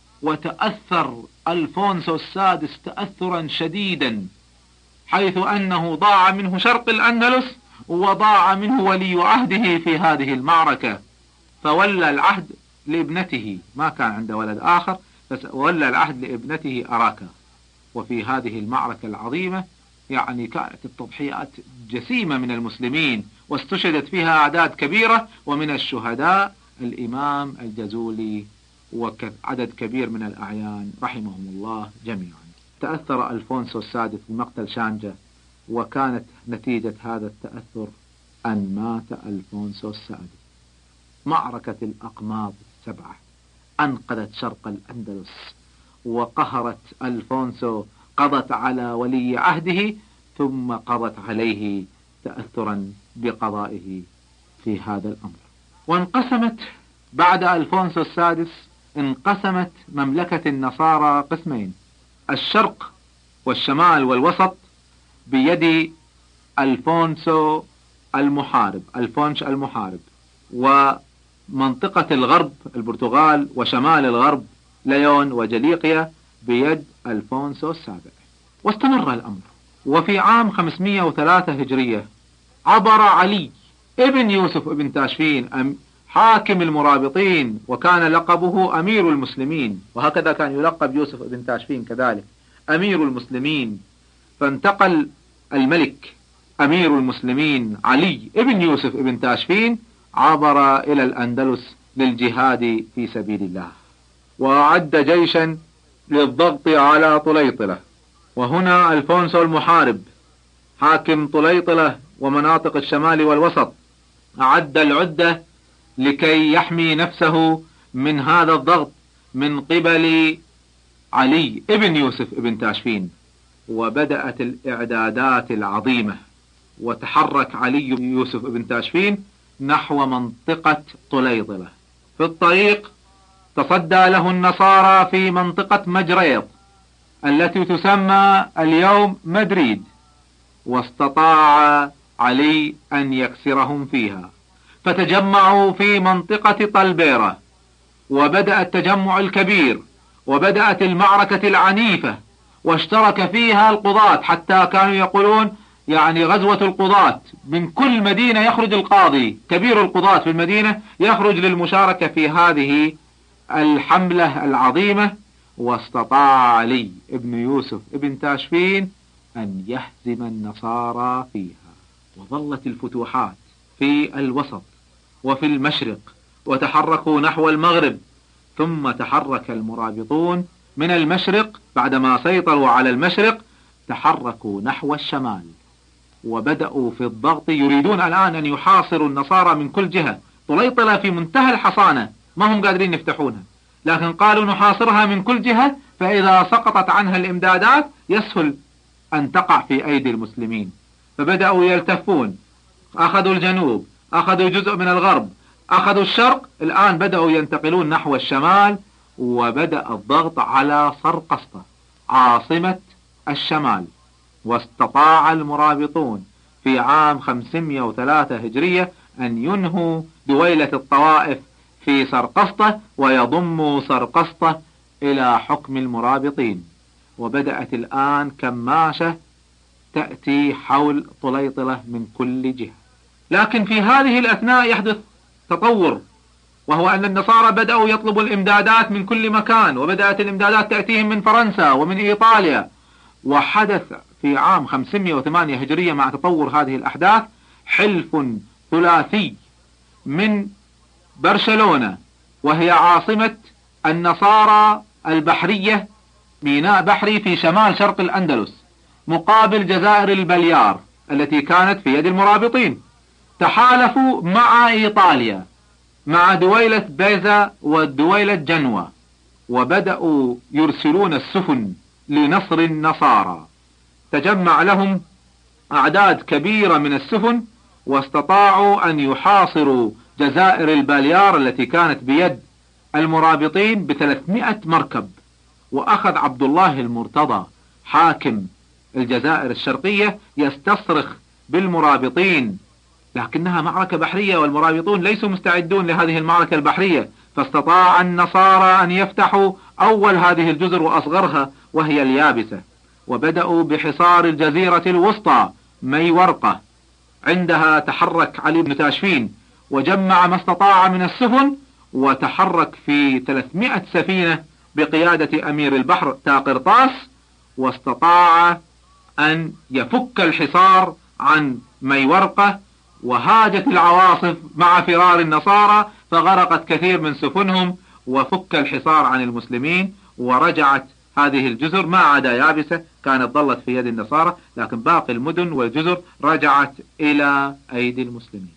Speaker 4: وتأثر ألفونسو السادس تأثرا شديدا، حيث أنه ضاع منه شرق الأندلس وضاع منه ولي عهده في هذه المعركة، فولى العهد لابنته، ما كان عنده ولد آخر، فولى العهد لابنته أراكا. وفي هذه المعركة العظيمة يعني كانت التضحيات جسيمة من المسلمين، واستشهدت فيها أعداد كبيرة، ومن الشهداء الإمام الجزولي وعدد كبير من الأعيان رحمهم الله جميعا. تأثر ألفونسو السادس بمقتل شانجة، وكانت نتيجة هذا التأثر أن مات ألفونسو السادس. معركة الأقماط السبعة أنقذت شرق الأندلس، وقهرت ألفونسو، قضت على ولي عهده ثم قضت عليه تأثرا بقضائه في هذا الأمر. وانقسمت بعد ألفونسو السادس، انقسمت مملكة النصارى قسمين، الشرق والشمال والوسط بيد ألفونسو المحارب، ألفونش المحارب، ومنطقة الغرب البرتغال وشمال الغرب ليون وجليقيا بيد ألفونسو السابع. واستمر الأمر، وفي عام خمسمائة وثلاثة هجرية عبر علي ابن يوسف ابن تاشفين حاكم المرابطين، وكان لقبه أمير المسلمين، وهكذا كان يلقب يوسف ابن تاشفين كذلك أمير المسلمين. فانتقل الملك أمير المسلمين علي ابن يوسف ابن تاشفين عبر إلى الأندلس للجهاد في سبيل الله، وأعد جيشا للضغط على طليطلة. وهنا ألفونسو المحارب حاكم طليطلة ومناطق الشمال والوسط أعد العدة لكي يحمي نفسه من هذا الضغط من قبل علي ابن يوسف ابن تاشفين. وبدأت الإعدادات العظيمة، وتحرك علي يوسف ابن تاشفين نحو منطقة طليطلة. في الطريق تصدى له النصارى في منطقة مجريط التي تسمى اليوم مدريد، واستطاع علي أن يكسرهم فيها، فتجمعوا في منطقة طلبيرة، وبدأ التجمع الكبير، وبدأت المعركة العنيفة، واشترك فيها القضاة، حتى كانوا يقولون يعني غزوة القضاة، من كل مدينة يخرج القاضي كبير القضاة في المدينة يخرج للمشاركة في هذه الحملة العظيمة. واستطاع علي ابن يوسف ابن تاشفين أن يهزم النصارى فيها، وظلت الفتوحات في الوسط وفي المشرق، وتحركوا نحو المغرب. ثم تحرك المرابطون من المشرق بعدما سيطروا على المشرق، تحركوا نحو الشمال، وبدأوا في الضغط، يريدون الآن أن يحاصروا النصارى من كل جهة. طليطلة في منتهى الحصانة، ما هم قادرين يفتحونها، لكن قالوا نحاصرها من كل جهة، فإذا سقطت عنها الإمدادات يسهل أن تقع في أيدي المسلمين. فبدأوا يلتفون، أخذوا الجنوب، أخذوا جزء من الغرب، أخذوا الشرق، الآن بدأوا ينتقلون نحو الشمال. وبدأ الضغط على سرقسطة عاصمة الشمال، واستطاع المرابطون في عام خمسمائة وثلاثة هجرية أن ينهوا دويلة الطوائف في سرقسطة، ويضموا سرقسطة إلى حكم المرابطين. وبدأت الآن كماشة تأتي حول طليطلة من كل جهة. لكن في هذه الأثناء يحدث تطور، وهو أن النصارى بدأوا يطلبوا الإمدادات من كل مكان، وبدأت الإمدادات تأتيهم من فرنسا ومن إيطاليا. وحدث في عام خمسمائة وثمانية هجرية مع تطور هذه الأحداث حلف ثلاثي من برشلونة، وهي عاصمة النصارى البحرية، ميناء بحري في شمال شرق الأندلس، مقابل جزائر البليار التي كانت في يد المرابطين. تحالفوا مع إيطاليا، مع دويلة بيزا ودويلة جنوة، وبدأوا يرسلون السفن لنصر النصارى. تجمع لهم أعداد كبيرة من السفن، واستطاعوا أن يحاصروا جزائر الباليار التي كانت بيد المرابطين بثلاثمائة مركب. وأخذ عبد الله المرتضى حاكم الجزائر الشرقية يستصرخ بالمرابطين، لكنها معركة بحرية، والمرابطون ليسوا مستعدون لهذه المعركة البحرية. فاستطاع النصارى أن يفتحوا أول هذه الجزر وأصغرها وهي اليابسة، وبدأوا بحصار الجزيرة الوسطى ميورقة. عندها تحرك علي بن تاشفين وجمع ما استطاع من السفن، وتحرك في ثلاثمائة سفينة بقيادة أمير البحر تاقرطاس، واستطاع أن يفك الحصار عن ميورقة. وهاجت العواصف مع فرار النصارى، فغرقت كثير من سفنهم، وفك الحصار عن المسلمين، ورجعت هذه الجزر ما عدا يابسة كانت ظلت في يد النصارى، لكن باقي المدن والجزر رجعت إلى أيدي المسلمين.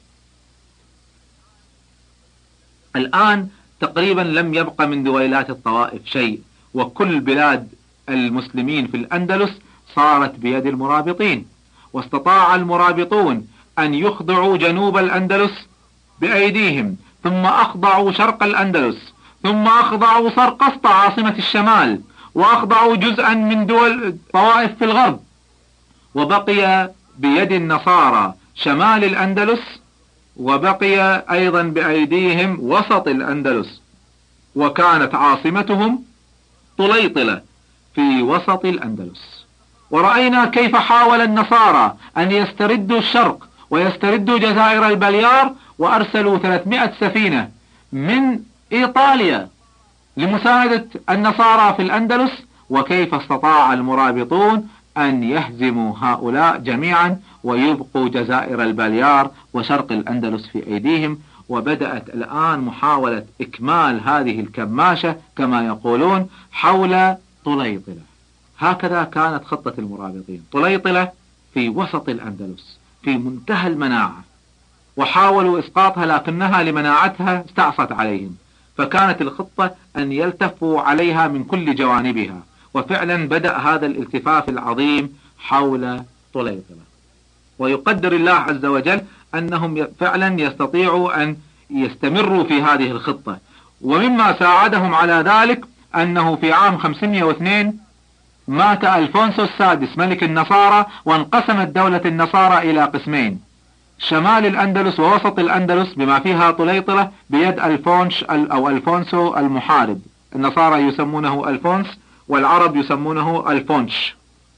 Speaker 4: الآن تقريبا لم يبقى من دويلات الطوائف شيء، وكل بلاد المسلمين في الأندلس صارت بيد المرابطين. واستطاع المرابطون أن يخضعوا جنوب الأندلس بأيديهم، ثم أخضعوا شرق الأندلس، ثم أخضعوا سرقسطة عاصمة الشمال، وأخضعوا جزءا من دول الطوائف في الغرب، وبقي بيد النصارى شمال الأندلس، وبقي أيضا بأيديهم وسط الأندلس، وكانت عاصمتهم طليطلة في وسط الأندلس. ورأينا كيف حاول النصارى أن يستردوا الشرق ويستردوا جزائر البليار، وأرسلوا ثلاثمائة سفينة من إيطاليا لمساعدة النصارى في الأندلس. وكيف استطاع المرابطون أن يهزموا هؤلاء جميعا ويبقوا جزائر البليار وشرق الأندلس في أيديهم. وبدأت الآن محاولة إكمال هذه الكماشة كما يقولون حول طليطلة. هكذا كانت خطة المرابطين. طليطلة في وسط الأندلس في منتهى المناعة، وحاولوا إسقاطها لكنها لمناعتها استعصت عليهم، فكانت الخطة أن يلتفوا عليها من كل جوانبها. وفعلا بدأ هذا الالتفاف العظيم حول طليطلة. ويقدر الله عز وجل أنهم فعلا يستطيعوا أن يستمروا في هذه الخطة. ومما ساعدهم على ذلك أنه في عام خمسمائة واثنين مات ألفونسو السادس ملك النصارى، وانقسمت دولة النصارى إلى قسمين: شمال الأندلس ووسط الأندلس بما فيها طليطلة بيد ألفونش أو ألفونسو المحارب. النصارى يسمونه ألفونس والعرب يسمونه ألفونش.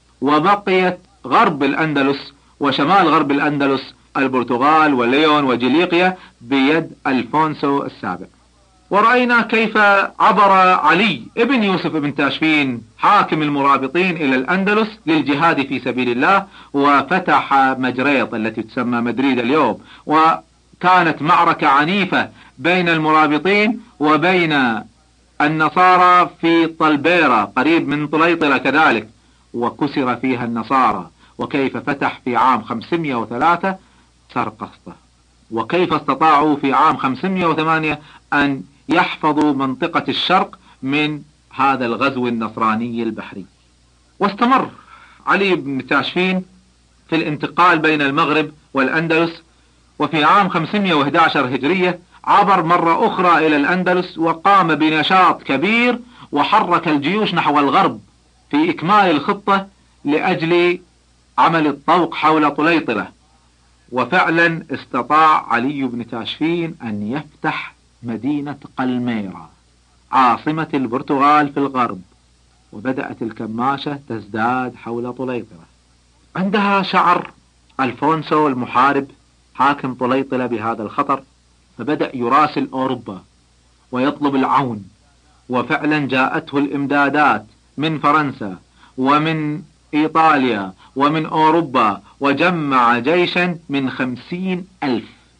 Speaker 4: وبقيت غرب الأندلس وشمال غرب الأندلس البرتغال وليون وجليقيا بيد ألفونسو السابع. ورأينا كيف عبر علي ابن يوسف ابن تاشفين حاكم المرابطين إلى الأندلس للجهاد في سبيل الله، وفتح مجريط التي تسمى مدريد اليوم. وكانت معركة عنيفة بين المرابطين وبين النصارى في طلبيرة قريب من طليطلة كذلك، وكسر فيها النصارى. وكيف فتح في عام خمسمائة وثلاثة سرقسطة، وكيف استطاعوا في عام خمسمائة وثمانية أن يحفظوا منطقة الشرق من هذا الغزو النصراني البحري. واستمر علي بن تاشفين في الانتقال بين المغرب والأندلس، وفي عام خمسمائة وأحد عشر هجرية عبر مرة أخرى إلى الأندلس وقام بنشاط كبير وحرك الجيوش نحو الغرب في إكمال الخطة لأجل عمل الطوق حول طليطلة. وفعلا استطاع علي بن تاشفين أن يفتح مدينة قلميرة عاصمة البرتغال في الغرب، وبدأت الكماشة تزداد حول طليطلة. عندها شعر ألفونسو المحارب حاكم طليطلة بهذا الخطر، فبدأ يراسل أوروبا ويطلب العون. وفعلا جاءته الإمدادات من فرنسا ومن إيطاليا ومن أوروبا، وجمع جيشا من خمسين ألف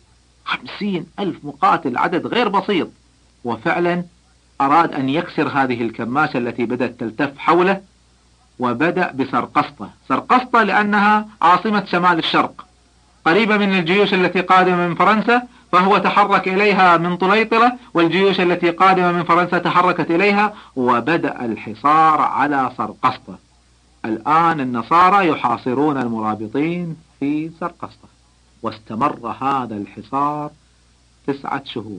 Speaker 4: خمسين ألف مقاتل، عدد غير بسيط. وفعلا أراد أن يكسر هذه الكماشة التي بدأت تلتف حوله، وبدأ بسرقسطة. سرقسطة لأنها عاصمة شمال الشرق قريبة من الجيوش التي قادمة من فرنسا، فهو تحرك إليها من طليطلة، والجيوش التي قادمة من فرنسا تحركت إليها، وبدأ الحصار على سرقسطة. الآن النصارى يحاصرون المرابطين في سرقسطة، واستمر هذا الحصار تسعة شهور،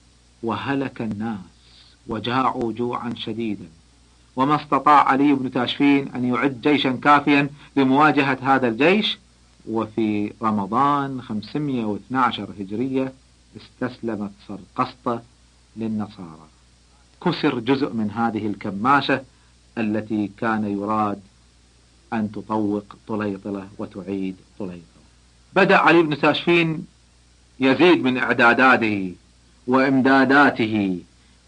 Speaker 4: وهلك الناس وجاعوا جوعا شديدا، وما استطاع علي بن تاشفين أن يعد جيشا كافيا لمواجهة هذا الجيش. وفي رمضان خمسمائة واثني عشر هجرية استسلمت سرقسطة للنصارى. كسر جزء من هذه الكماشة التي كان يراد أن تطوق طليطلة وتعيد طليطلة. بدأ علي بن تاشفين يزيد من إعداداته وإمداداته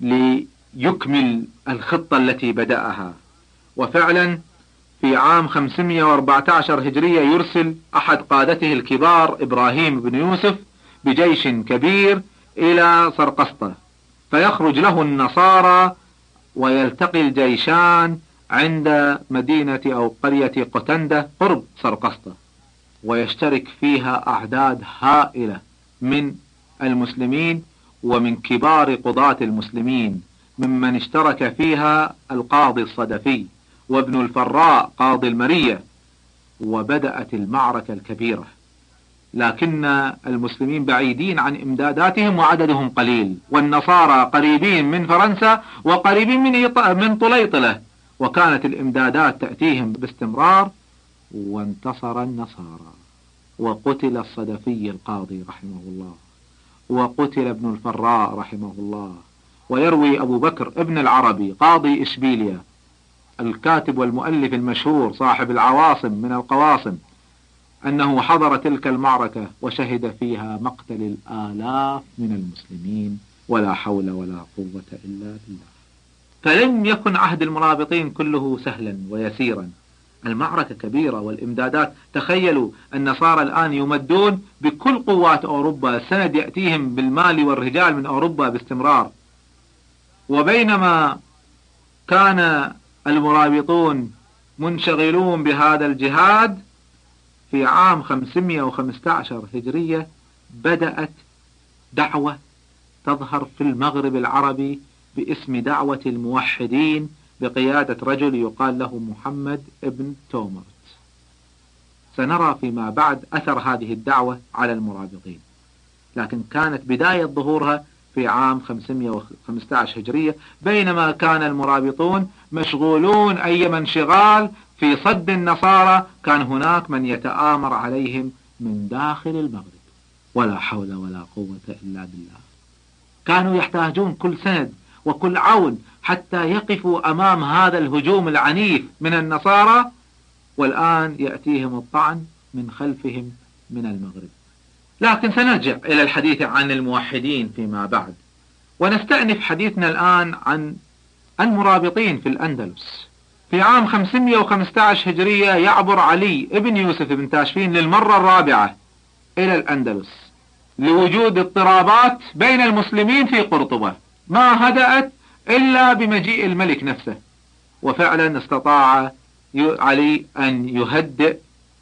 Speaker 4: ليكمل الخطة التي بدأها. وفعلا في عام خمسمائة وأربعة عشر هجرية يرسل أحد قادته الكبار إبراهيم بن يوسف بجيش كبير إلى سرقسطة، فيخرج له النصارى ويلتقي الجيشان عند مدينة أو قرية قتندة قرب سرقسطة، ويشترك فيها أعداد هائلة من المسلمين ومن كبار قضاة المسلمين، ممن اشترك فيها القاضي الصدفي وابن الفراء قاضي المرية. وبدأت المعركة الكبيرة، لكن المسلمين بعيدين عن إمداداتهم وعددهم قليل، والنصارى قريبين من فرنسا وقريبين من من طليطلة، وكانت الإمدادات تأتيهم باستمرار. وانتصر النصارى، وقتل الصدفي القاضي رحمه الله، وقتل ابن الفراء رحمه الله. ويروي أبو بكر ابن العربي قاضي إشبيلية الكاتب والمؤلف المشهور صاحب العواصم من القواصم، أنه حضر تلك المعركة وشهد فيها مقتل الآلاف من المسلمين، ولا حول ولا قوة إلا بالله. فلم يكن عهد المرابطين كله سهلا ويسيرا، المعركة كبيرة والإمدادات. تخيلوا النصارى الآن يمدون بكل قوات أوروبا، السند يأتيهم بالمال والرجال من أوروبا باستمرار. وبينما كان المرابطون منشغلون بهذا الجهاد، في عام خمسمائة وخمسة عشر هجرية بدأت دعوة تظهر في المغرب العربي باسم دعوة الموحدين بقيادة رجل يقال له محمد ابن تومرت. سنرى فيما بعد أثر هذه الدعوة على المرابطين، لكن كانت بداية ظهورها في عام خمسمائة وخمسة عشر هجرية، بينما كان المرابطون مشغولون أيما انشغال في صد النصارى، كان هناك من يتآمر عليهم من داخل المغرب، ولا حول ولا قوة إلا بالله. كانوا يحتاجون كل سند وكل عون حتى يقفوا أمام هذا الهجوم العنيف من النصارى، والآن يأتيهم الطعن من خلفهم من المغرب. لكن سنرجع إلى الحديث عن الموحدين فيما بعد، ونستأنف حديثنا الآن عن المرابطين في الأندلس. في عام خمسمائة وخمسة عشر هجرية يعبر علي ابن يوسف بن تاشفين للمرة الرابعة إلى الأندلس لوجود اضطرابات بين المسلمين في قرطبة ما هدأت إلا بمجيء الملك نفسه. وفعلا استطاع علي أن يهدئ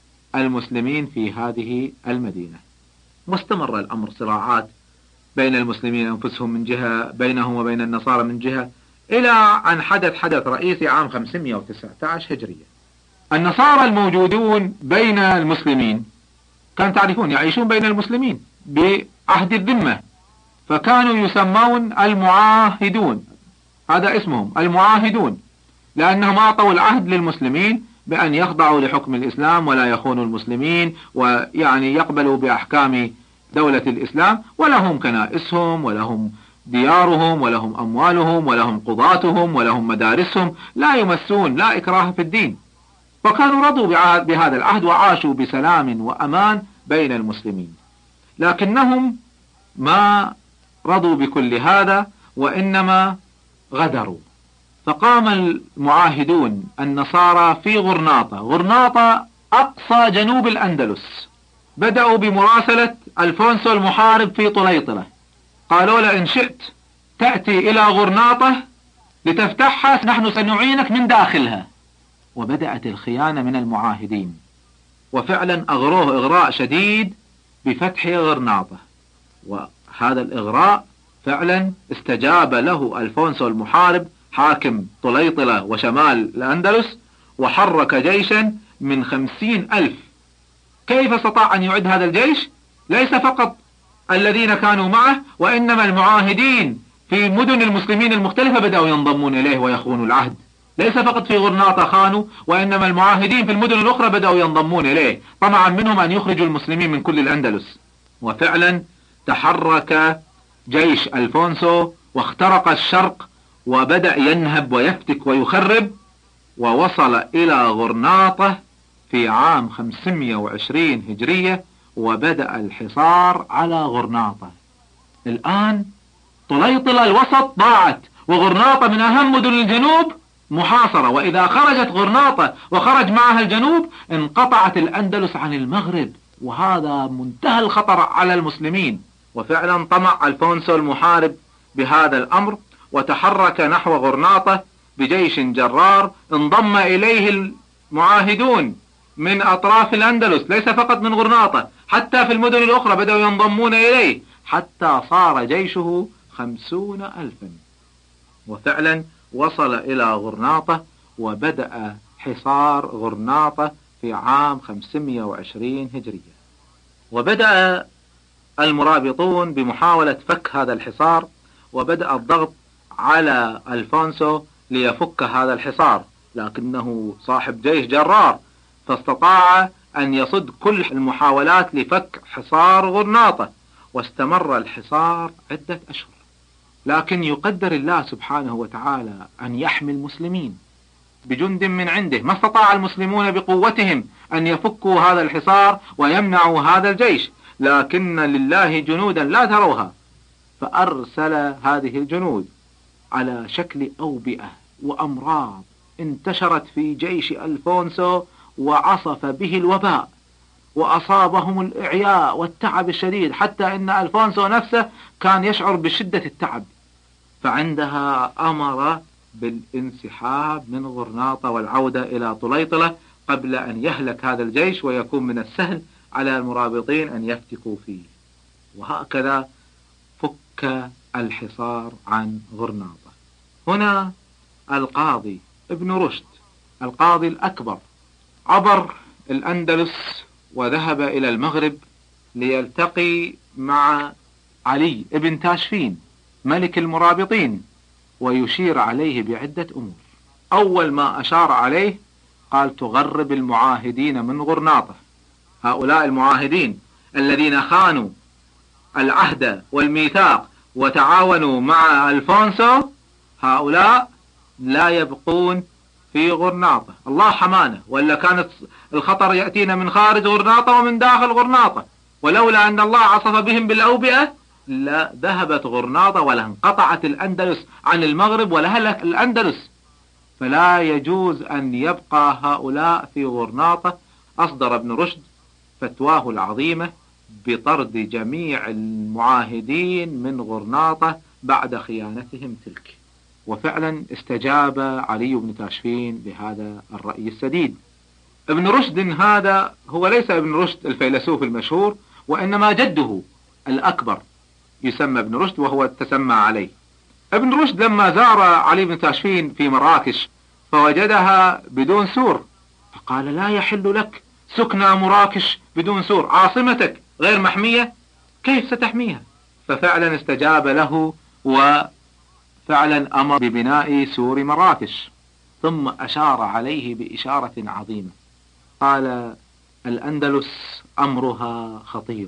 Speaker 4: المسلمين في هذه المدينة. واستمر الأمر صراعات بين المسلمين أنفسهم من جهة، بينهم وبين النصارى من جهة، إلى أن حدث حدث رئيسي عام خمسمائة وتسعة عشر هجرية. النصارى الموجودون بين المسلمين كان تعرفون يعيشون بين المسلمين بعهد الذمة، فكانوا يسمون المعاهدون، هذا اسمهم المعاهدون، لأنهم أعطوا العهد للمسلمين بأن يخضعوا لحكم الإسلام ولا يخونوا المسلمين، ويعني يقبلوا بأحكام دولة الإسلام، ولهم كنائسهم ولهم ديارهم ولهم أموالهم ولهم قضاتهم ولهم مدارسهم، لا يمسون، لا إكراه في الدين. فكانوا رضوا بهذا العهد وعاشوا بسلام وأمان بين المسلمين. لكنهم ما رضوا بكل هذا، وإنما غدروا. فقام المعاهدون النصارى في غرناطة، غرناطة أقصى جنوب الأندلس، بدأوا بمراسلة ألفونسو المحارب في طليطلة، قالوا له إن شئت تأتي إلى غرناطة لتفتحها نحن سنعينك من داخلها. وبدأت الخيانة من المعاهدين، وفعلا أغروه إغراء شديد بفتح غرناطة، وهذا الإغراء فعلا استجاب له ألفونسو المحارب حاكم طليطلة وشمال الأندلس، وحرك جيشا من خمسين ألف. كيف استطاع أن يعد هذا الجيش؟ ليس فقط الذين كانوا معه، وإنما المعاهدين في مدن المسلمين المختلفة بدأوا ينضمون إليه ويخونوا العهد. ليس فقط في غرناطة خانوا، وإنما المعاهدين في المدن الأخرى بدأوا ينضمون إليه طمعا منهم أن يخرجوا المسلمين من كل الأندلس. وفعلا تحرك جيش ألفونسو واخترق الشرق، وبدأ ينهب ويفتك ويخرب، ووصل إلى غرناطة في عام خمسمائة وعشرين هجرية، وبدأ الحصار على غرناطة. الآن طليطلة الوسط ضاعت، وغرناطة من أهم مدن الجنوب محاصرة، وإذا خرجت غرناطة وخرج معها الجنوب انقطعت الأندلس عن المغرب، وهذا منتهى الخطر على المسلمين. وفعلا طمع ألفونسو المحارب بهذا الأمر، وتحرك نحو غرناطة بجيش جرار، انضم إليه المعاهدون من أطراف الأندلس، ليس فقط من غرناطة، حتى في المدن الأخرى بدأوا ينضمون إليه، حتى صار جيشه خمسون ألفا. وفعلا وصل إلى غرناطة، وبدأ حصار غرناطة في عام خمسمائة وعشرين هجرية. وبدأ المرابطون بمحاولة فك هذا الحصار، وبدأ الضغط على ألفونسو ليفك هذا الحصار، لكنه صاحب جيش جرار، فاستطاع أن يصد كل المحاولات لفك حصار غرناطة، واستمر الحصار عدة أشهر. لكن يقدر الله سبحانه وتعالى أن يحمي المسلمين بجند من عنده. ما استطاع المسلمون بقوتهم أن يفكوا هذا الحصار ويمنعوا هذا الجيش، لكن لله جنودا لا تروها. فأرسل هذه الجنود على شكل أوبئة وأمراض انتشرت في جيش ألفونسو وعصف به الوباء وأصابهم الإعياء والتعب الشديد، حتى إن ألفونسو نفسه كان يشعر بشدة التعب. فعندها أمر بالانسحاب من غرناطة والعودة إلى طليطلة قبل أن يهلك هذا الجيش ويكون من السهل على المرابطين أن يفتكوا فيه. وهكذا فك الحصار عن غرناطة. هنا القاضي ابن رشد القاضي الأكبر عبر الأندلس وذهب إلى المغرب ليلتقي مع علي ابن تاشفين ملك المرابطين ويشير عليه بعدة أمور. أول ما أشار عليه قال: تغرب المعاهدين من غرناطة. هؤلاء المعاهدين الذين خانوا العهد والميثاق وتعاونوا مع ألفونسو، هؤلاء لا يبقون في غرناطة. الله حمانا، ولا كانت الخطر يأتينا من خارج غرناطة ومن داخل غرناطة، ولولا أن الله عصف بهم بالأوبئة لا ذهبت غرناطة ولا انقطعت الأندلس عن المغرب ولا هلك الأندلس. فلا يجوز أن يبقى هؤلاء في غرناطة. أصدر ابن رشد فتواه العظيمة بطرد جميع المعاهدين من غرناطة بعد خيانتهم تلك. وفعلا استجاب علي بن تاشفين بهذا الرأي السديد. ابن رشد هذا هو ليس ابن رشد الفيلسوف المشهور، وإنما جده الأكبر يسمى ابن رشد وهو تسمى عليه. ابن رشد لما زار علي بن تاشفين في مراكش فوجدها بدون سور، فقال: لا يحل لك سكنى مراكش بدون سور، عاصمتك غير محمية، كيف ستحميها؟ ففعلا استجاب له وفعلا أمر ببناء سور مراكش. ثم أشار عليه بإشارة عظيمة، قال: الأندلس أمرها خطير،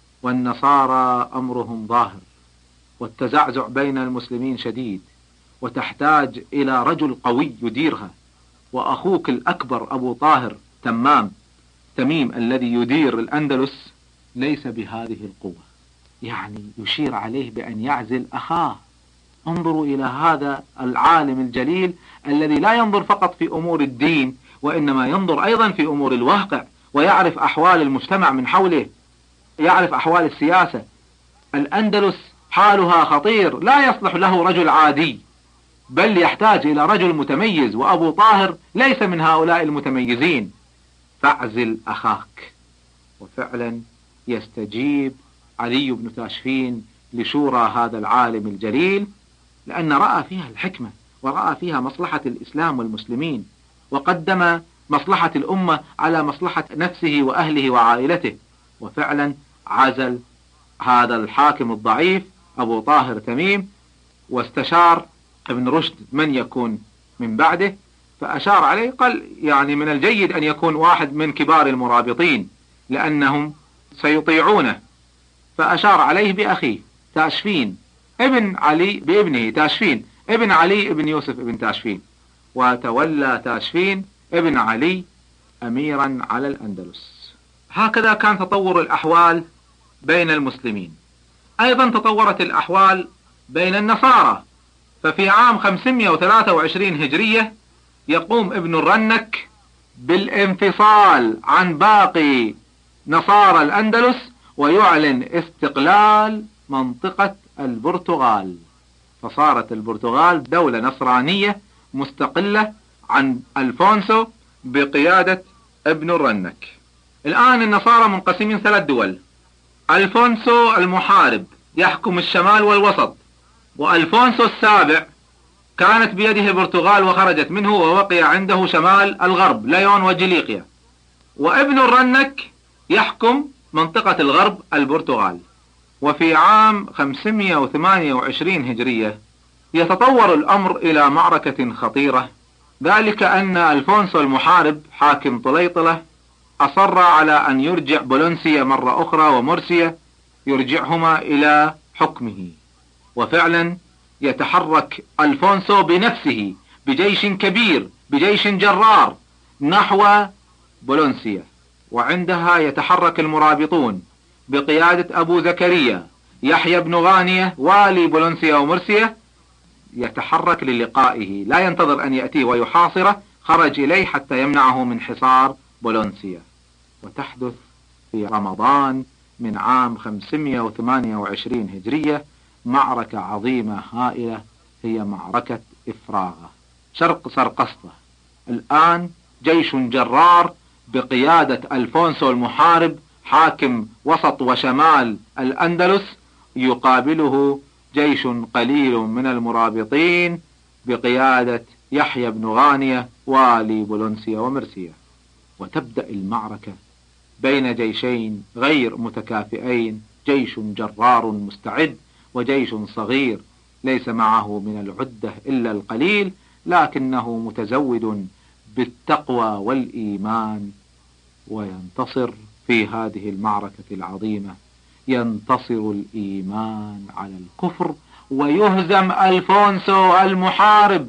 Speaker 4: والنصارى أمرهم ظاهر، والتزعزع بين المسلمين شديد، وتحتاج إلى رجل قوي يديرها، وأخوك الأكبر أبو طاهر تمام تميم الذي يدير الأندلس ليس بهذه القوة. يعني يشير عليه بأن يعزل أخاه. انظروا إلى هذا العالم الجليل الذي لا ينظر فقط في أمور الدين، وإنما ينظر أيضا في أمور الواقع، ويعرف أحوال المجتمع من حوله، يعرف أحوال السياسة. الأندلس حالها خطير، لا يصلح له رجل عادي، بل يحتاج إلى رجل متميز، وأبو طاهر ليس من هؤلاء المتميزين، فاعزل أخاك. وفعلا يستجيب علي بن تاشفين لشورى هذا العالم الجليل، لأن رأى فيها الحكمة ورأى فيها مصلحة الإسلام والمسلمين، وقدم مصلحة الأمة على مصلحة نفسه وأهله وعائلته. وفعلا عزل هذا الحاكم الضعيف أبو طاهر تميم، واستشار ابن رشد من يكون من بعده، فأشار عليه قال: يعني من الجيد أن يكون واحد من كبار المرابطين لأنهم سيطيعونه. فأشار عليه بأخيه تاشفين ابن علي، بابنه تاشفين ابن علي ابن يوسف ابن تاشفين، وتولى تاشفين ابن علي أميرا على الأندلس. هكذا كان تطور الأحوال بين المسلمين. أيضا تطورت الأحوال بين النصارى. ففي عام خمسمائة وثلاثة وعشرين هجرية يقوم ابن الرنك بالانفصال عن باقي نصارى الأندلس ويعلن استقلال منطقة البرتغال، فصارت البرتغال دولة نصرانية مستقلة عن ألفونسو بقيادة ابن الرنك. الآن النصارى منقسمين ثلاث دول: ألفونسو المحارب يحكم الشمال والوسط، وألفونسو السابع كانت بيده البرتغال وخرجت منه ووقع عنده شمال الغرب ليون وجليقيا، وابن الرنك يحكم منطقة الغرب البرتغال. وفي عام خمسمائة وثمانية وعشرين هجرية يتطور الأمر إلى معركة خطيرة، ذلك أن ألفونسو المحارب حاكم طليطلة أصر على أن يرجع بولونسيا مرة أخرى ومرسيا، يرجعهما إلى حكمه. وفعلا يتحرك ألفونسو بنفسه بجيش كبير بجيش جرار نحو بولونسيا، وعندها يتحرك المرابطون بقيادة أبو زكريا يحيى بن غانية والي بولونسيا ومرسيا، يتحرك للقائه، لا ينتظر أن يأتيه ويحاصره، خرج إليه حتى يمنعه من حصار بولونسيا. وتحدث في رمضان من عام خمسمائة وثمانية وعشرين هجرية معركة عظيمة هائلة، هي معركة إفراغة شرق سرقسطة. الآن جيش جرار بقيادة ألفونسو المحارب حاكم وسط وشمال الأندلس يقابله جيش قليل من المرابطين بقيادة يحيى بن غانية والي بولونسيا ومرسيا. وتبدأ المعركة بين جيشين غير متكافئين، جيش جرار مستعد وجيش صغير ليس معه من العدة إلا القليل، لكنه متزود بالتقوى والإيمان، وينتصر في هذه المعركة العظيمة. ينتصر الإيمان على الكفر، ويهزم ألفونسو المحارب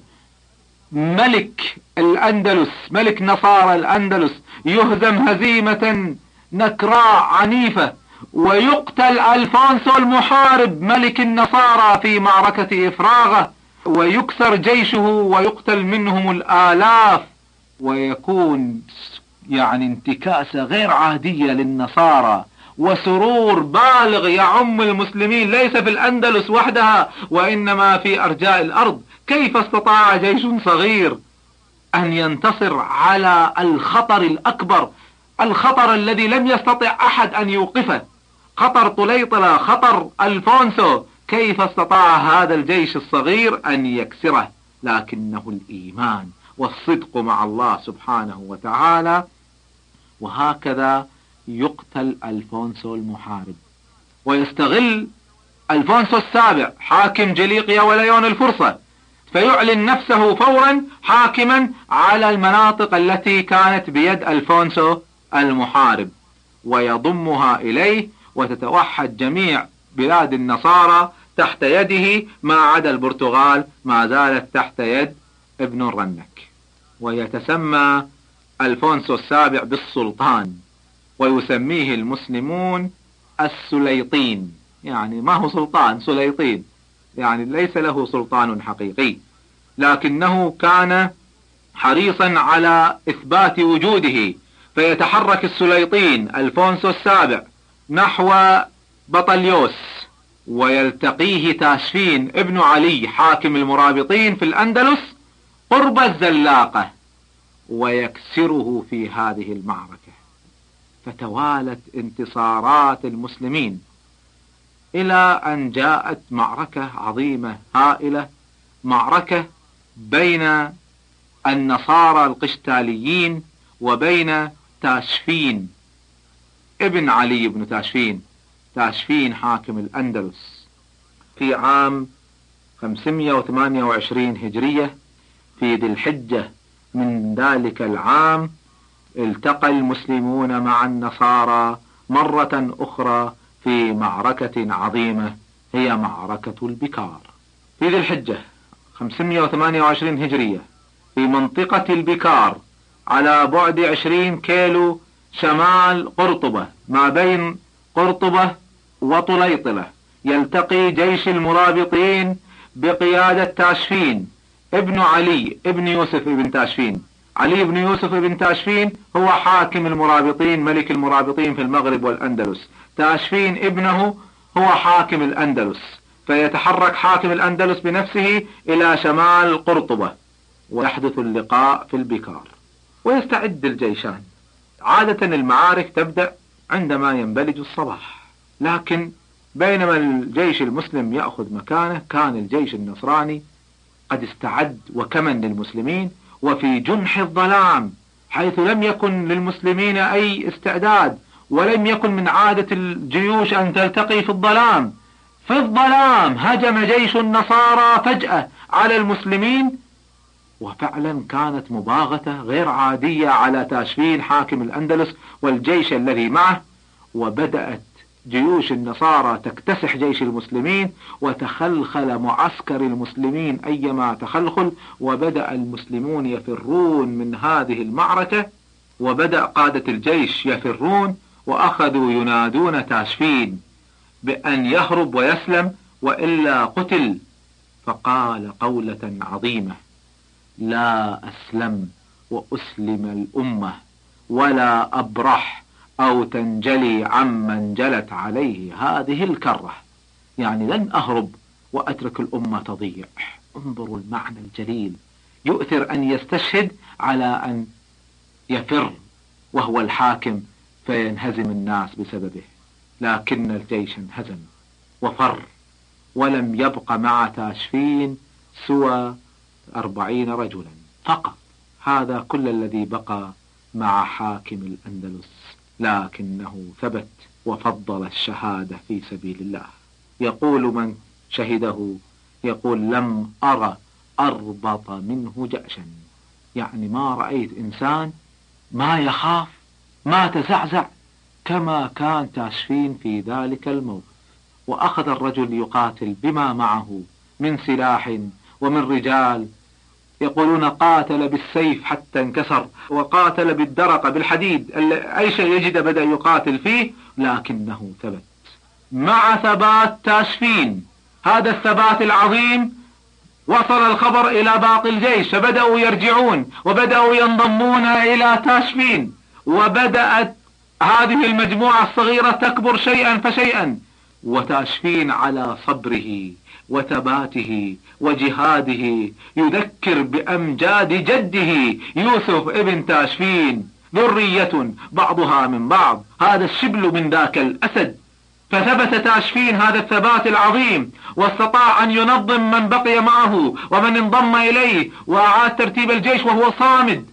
Speaker 4: ملك الأندلس، ملك نصارى الأندلس، يهزم هزيمة نكراء عنيفة، ويقتل ألفونسو المحارب ملك النصارى في معركة إفراغة، ويكسر جيشه ويقتل منهم الآلاف، ويكون يعني انتكاسة غير عادية للنصارى وسرور بالغ يعم المسلمين ليس في الأندلس وحدها وإنما في أرجاء الأرض. كيف استطاع جيش صغير أن ينتصر على الخطر الأكبر، الخطر الذي لم يستطع أحد أن يوقفه، خطر طليطلة، خطر ألفونسو؟ كيف استطاع هذا الجيش الصغير أن يكسره؟ لكنه الإيمان والصدق مع الله سبحانه وتعالى. وهكذا يقتل ألفونسو المحارب، ويستغل ألفونسو السابع حاكم جليقيا وليون الفرصة، فيعلن نفسه فورا حاكما على المناطق التي كانت بيد ألفونسو المحارب، ويضمها إليه، وتتوحد جميع بلاد النصارى تحت يده ما عدا البرتغال ما زالت تحت يد ابن الرنك. ويتسمى ألفونسو السابع بالسلطان، ويسميه المسلمون السليطين، يعني ما هو سلطان، سليطين، يعني ليس له سلطان حقيقي، لكنه كان حريصا على إثبات وجوده، فيتحرك السليطين ألفونسو السابع نحو بطليوس، ويلتقيه تاشفين ابن علي حاكم المرابطين في الأندلس قرب الزلاقة، ويكسره في هذه المعركة. فتوالت انتصارات المسلمين إلى أن جاءت معركة عظيمة هائلة، معركة بين النصارى القشتاليين وبين تاشفين ابن علي بن تاشفين، تاشفين حاكم الأندلس، في عام خمسمائة وثمانية وعشرين هجرية في ذي الحجة من ذلك العام. التقى المسلمون مع النصارى مرة أخرى في معركة عظيمة، هي معركة البكار في ذي الحجة خمسمائة وثمانية وعشرين هجرية في منطقة البكار على بعد عشرين كيلو شمال قرطبة، ما بين قرطبة وطليطلة. يلتقي جيش المرابطين بقيادة تاشفين ابن علي ابن يوسف ابن تاشفين. علي بن يوسف ابن تاشفين هو حاكم المرابطين، ملك المرابطين في المغرب والأندلس. تاشفين ابنه هو حاكم الأندلس، فيتحرك حاكم الأندلس بنفسه إلى شمال قرطبة، ويحدث اللقاء في البكار، ويستعد الجيشان. عادة المعارك تبدأ عندما ينبلج الصباح، لكن بينما الجيش المسلم يأخذ مكانه كان الجيش النصراني قد استعد وكمن للمسلمين، وفي جنح الظلام، حيث لم يكن للمسلمين أي استعداد، ولم يكن من عادة الجيوش أن تلتقي في الظلام. في الظلام هجم جيش النصارى فجأة على المسلمين، وفعلا كانت مباغتة غير عادية على تاشفين حاكم الأندلس والجيش الذي معه، وبدأت جيوش النصارى تكتسح جيش المسلمين، وتخلخل معسكر المسلمين أيما تخلخل، وبدأ المسلمون يفرون من هذه المعركة وبدأ قادة الجيش يفرون، وأخذوا ينادون تاشفين بأن يهرب ويسلم وإلا قتل. فقال قولة عظيمة: لا أسلم وأسلم الأمة ولا أبرح أو تنجلي عمن جلت عليه هذه الكرة. يعني لن أهرب وأترك الأمة تضيع. انظروا المعنى الجليل، يؤثر أن يستشهد على أن يفر وهو الحاكم فينهزم الناس بسببه. لكن الجيش انهزم وفر، ولم يبق مع تاشفين سوى أربعين رجلا فقط. هذا كل الذي بقى مع حاكم الأندلس، لكنه ثبت وفضل الشهادة في سبيل الله. يقول من شهده، يقول: لم أرى أربط منه جأشا. يعني ما رأيت إنسان ما يخاف ما تزعزع كما كان تاشفين في ذلك الموقف. وأخذ الرجل يقاتل بما معه من سلاح ومن رجال. يقولون قاتل بالسيف حتى انكسر، وقاتل بالدرقة بالحديد، أي شيء يجد بدأ يقاتل فيه، لكنه ثبت مع ثبات تاشفين. هذا الثبات العظيم وصل الخبر إلى باقي الجيش، فبدأوا يرجعون وبدأوا ينضمون إلى تاشفين، وبدأت هذه المجموعة الصغيرة تكبر شيئا فشيئا. وتاشفين على صبره وثباته وجهاده يذكر بأمجاد جده يوسف ابن تاشفين، ذرية بعضها من بعض، هذا الشبل من ذاك الأسد. فثبت تاشفين هذا الثبات العظيم، واستطاع أن ينظم من بقي معه ومن انضم إليه، وأعاد ترتيب الجيش وهو صامد،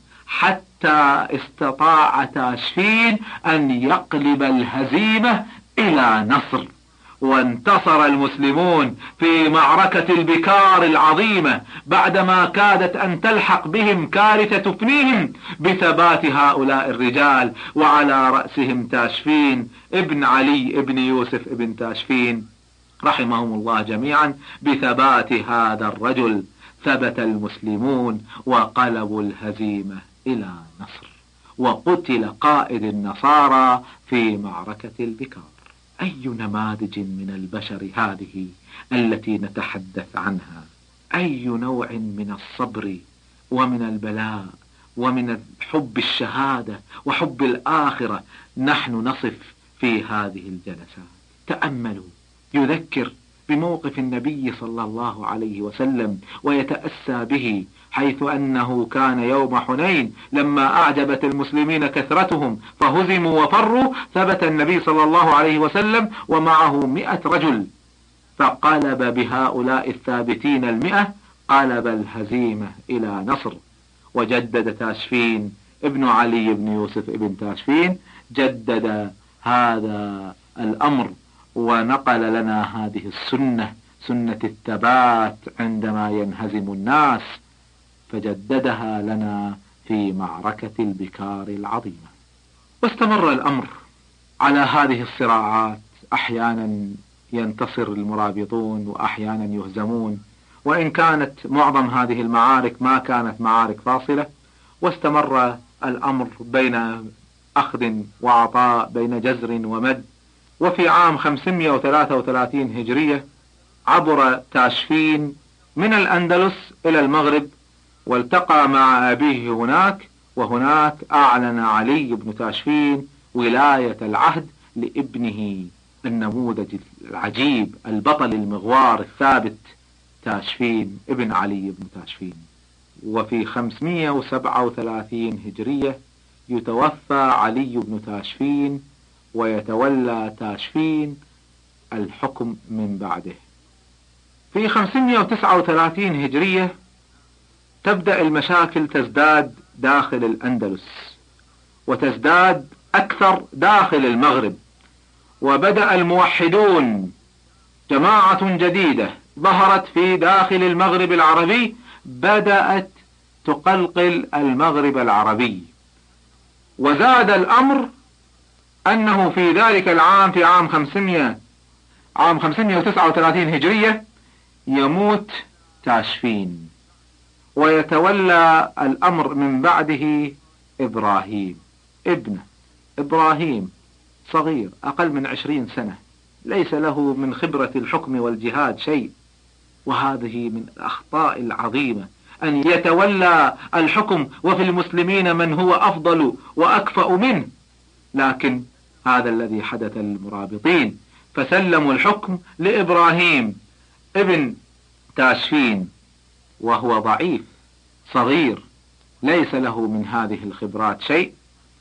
Speaker 4: حتى استطاع تاشفين أن يقلب الهزيمة إلى نصر. وانتصر المسلمون في معركة البكار العظيمة، بعدما كادت أن تلحق بهم كارثة تفنيهم، بثبات هؤلاء الرجال، وعلى رأسهم تاشفين ابن علي ابن يوسف ابن تاشفين رحمهم الله جميعا. بثبات هذا الرجل ثبت المسلمون وقلبوا الهزيمة إلى نصر، وقتل قائد النصارى في معركة البكار. أي نماذج من البشر هذه التي نتحدث عنها! أي نوع من الصبر ومن البلاء ومن حب الشهادة وحب الآخرة نحن نصف في هذه الجلسات. تأملوا، يذكر بموقف النبي صلى الله عليه وسلم ويتأسى به، حيث أنه كان يوم حنين لما أعجبت المسلمين كثرتهم فهزموا وفروا، ثبت النبي صلى الله عليه وسلم ومعه مئة رجل، فقلب بهؤلاء الثابتين المئة قلب الهزيمة إلى نصر. وجدد تاشفين ابن علي بن يوسف ابن تاشفين جدد هذا الأمر، ونقل لنا هذه السنة، سنة الثبات عندما ينهزم الناس، فجددها لنا في معركة البكار العظيمة. واستمر الأمر على هذه الصراعات، أحيانا ينتصر المرابطون وأحيانا يهزمون، وإن كانت معظم هذه المعارك ما كانت معارك فاصلة. واستمر الأمر بين أخذ وعطاء، بين جزر ومد. وفي عام خمسمائة وثلاثة وثلاثين هجرية عبر تاشفين من الأندلس إلى المغرب، والتقى مع أبيه هناك، وهناك أعلن علي بن تاشفين ولاية العهد لابنه النموذج العجيب البطل المغوار الثابت تاشفين ابن علي بن تاشفين. وفي خمسمائة وسبعة وثلاثين هجرية يتوفى علي بن تاشفين، ويتولى تاشفين الحكم من بعده. في خمسمائة وتسعة وثلاثين هجرية تبدأ المشاكل تزداد داخل الأندلس، وتزداد أكثر داخل المغرب. وبدأ الموحدون، جماعة جديدة ظهرت في داخل المغرب العربي، بدأت تقلقل المغرب العربي. وزاد الأمر أنه في ذلك العام، في عام خمسمائة عام خمسمائة وتسعة وثلاثين هجرية، يموت تاشفين، ويتولى الأمر من بعده إبراهيم. ابنه إبراهيم صغير أقل من عشرين سنة، ليس له من خبرة الحكم والجهاد شيء، وهذه من الأخطاء العظيمة أن يتولى الحكم وفي المسلمين من هو أفضل وأكفأ منه. لكن هذا الذي حدث للمرابطين، فسلموا الحكم لإبراهيم ابن تاشفين وهو ضعيف صغير ليس له من هذه الخبرات شيء،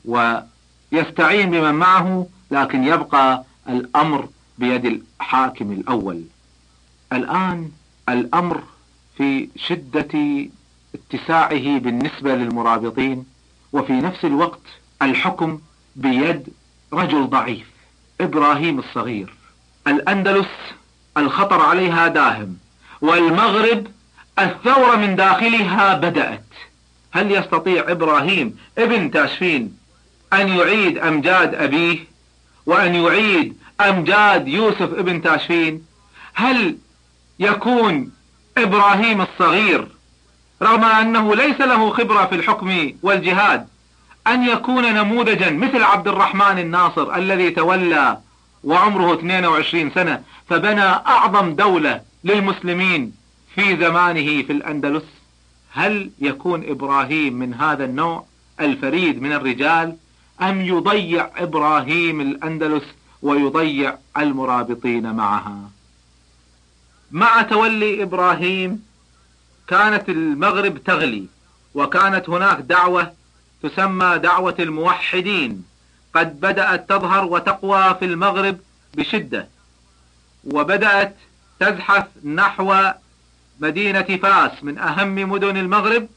Speaker 4: ويستعين بمن معه، لكن يبقى الأمر بيد الحاكم الأول. الآن الأمر في شدة اتساعه بالنسبة للمرابطين، وفي نفس الوقت الحكم بيد رجل ضعيف إبراهيم الصغير. الأندلس الخطر عليها داهم، والمغرب الثورة من داخلها بدأت. هل يستطيع إبراهيم ابن تاشفين أن يعيد أمجاد أبيه وأن يعيد أمجاد يوسف ابن تاشفين؟ هل يكون إبراهيم الصغير رغم أنه ليس له خبرة في الحكم والجهاد أن يكون نموذجا مثل عبد الرحمن الناصر الذي تولى وعمره اثنين وعشرين سنة فبنى أعظم دولة للمسلمين في زمانه في الأندلس؟ هل يكون إبراهيم من هذا النوع الفريد من الرجال، أم يضيع إبراهيم الأندلس ويضيع المرابطين معها؟ مع تولي إبراهيم كانت المغرب تغلي، وكانت هناك دعوة تسمى دعوة الموحدين قد بدأت تظهر وتقوى في المغرب بشدة، وبدأت تزحف نحو مدينة فاس من أهم مدن المغرب،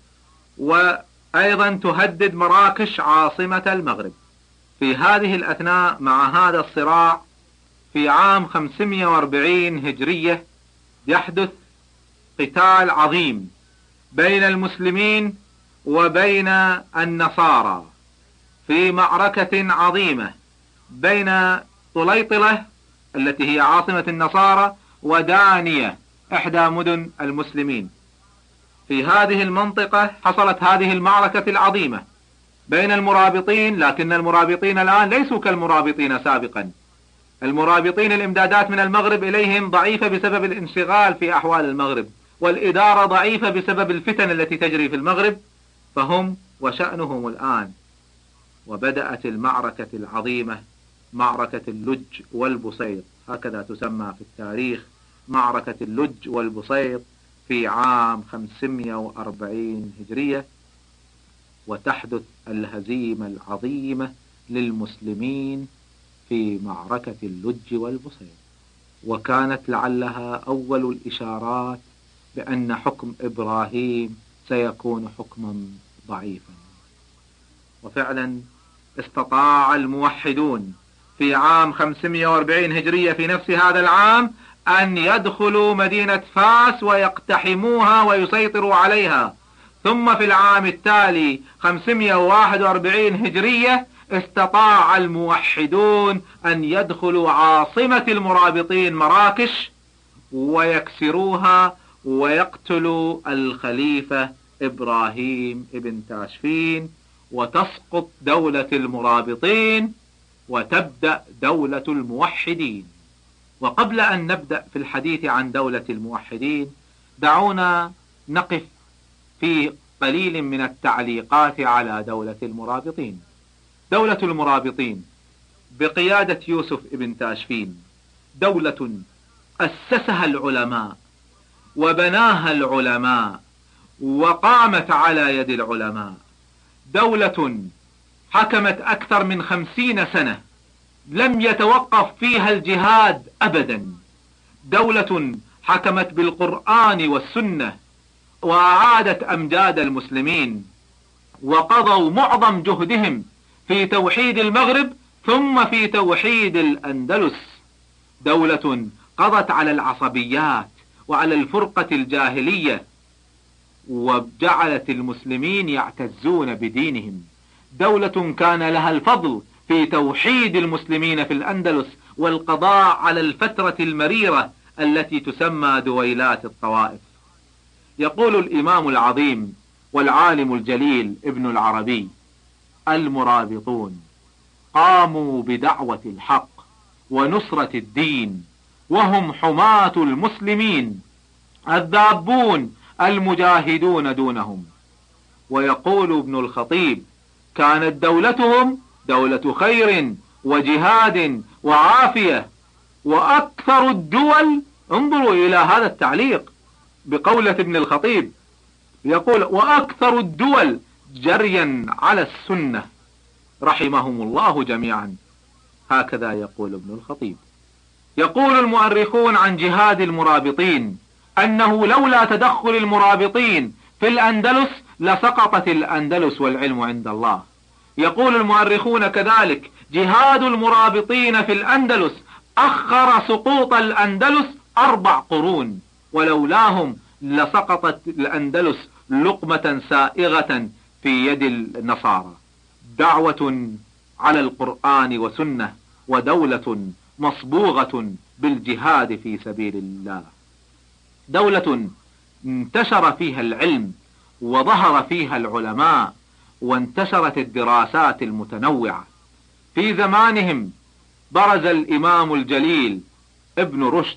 Speaker 4: وأيضا تهدد مراكش عاصمة المغرب. في هذه الأثناء مع هذا الصراع في عام خمسمائة وأربعين هجرية يحدث قتال عظيم بين المسلمين وبين النصارى في معركة عظيمة بين طليطلة التي هي عاصمة النصارى ودانية إحدى مدن المسلمين. في هذه المنطقة حصلت هذه المعركة العظيمة بين المرابطين، لكن المرابطين الآن ليسوا كالمرابطين سابقا. المرابطين الإمدادات من المغرب إليهم ضعيفة بسبب الانشغال في أحوال المغرب، والإدارة ضعيفة بسبب الفتن التي تجري في المغرب، فهم وشأنهم الآن. وبدأت المعركة العظيمة معركة اللج والبسيط، هكذا تسمى في التاريخ معركة اللج والبسيط في عام خمسمائة وأربعين هجرية، وتحدث الهزيمة العظيمة للمسلمين في معركة اللج والبسيط، وكانت لعلها أول الإشارات بأن حكم إبراهيم سيكون حكما ضعيفا. وفعلا استطاع الموحدون في عام خمسمائة وأربعين هجرية في نفس هذا العام أن يدخلوا مدينة فاس ويقتحموها ويسيطروا عليها. ثم في العام التالي خمسمائة وواحد وأربعين هجرية استطاع الموحدون أن يدخلوا عاصمة المرابطين مراكش ويكسروها ويقتلوا الخليفة إبراهيم ابن تاشفين، وتسقط دولة المرابطين وتبدأ دولة الموحدين. وقبل أن نبدأ في الحديث عن دولة الموحدين دعونا نقف في قليل من التعليقات على دولة المرابطين. دولة المرابطين بقيادة يوسف ابن تاشفين دولة أسسها العلماء وبناها العلماء وقامت على يد العلماء، دولة حكمت أكثر من خمسين سنة لم يتوقف فيها الجهاد أبدا، دولة حكمت بالقرآن والسنة وأعادت أمجاد المسلمين، وقضوا معظم جهدهم في توحيد المغرب ثم في توحيد الأندلس، دولة قضت على العصبيات وعلى الفرقة الجاهلية وجعلت المسلمين يعتزون بدينهم، دولة كان لها الفضل في توحيد المسلمين في الأندلس والقضاء على الفترة المريرة التي تسمى دويلات الطوائف. يقول الإمام العظيم والعالم الجليل ابن العربي: المرابطون قاموا بدعوة الحق ونصرة الدين، وهم حماة المسلمين الذابون المجاهدون دونهم. ويقول ابن الخطيب: كانت دولتهم دولة خير وجهاد وعافية، وأكثر الدول، انظروا إلى هذا التعليق بقولة ابن الخطيب، يقول: وأكثر الدول جريا على السنة رحمهم الله جميعا. هكذا يقول ابن الخطيب. يقول المؤرخون عن جهاد المرابطين أنه لولا تدخل المرابطين في الأندلس لسقطت الأندلس والعلم عند الله. يقول المؤرخون كذلك: جهاد المرابطين في الأندلس أخر سقوط الأندلس أربع قرون، ولولاهم لسقطت الأندلس لقمة سائغة في يد النصارى. دعوة على القرآن وسنة، ودولة مصبوغة بالجهاد في سبيل الله، دولة انتشر فيها العلم وظهر فيها العلماء وانتشرت الدراسات المتنوعة. في زمانهم برز الإمام الجليل ابن رشد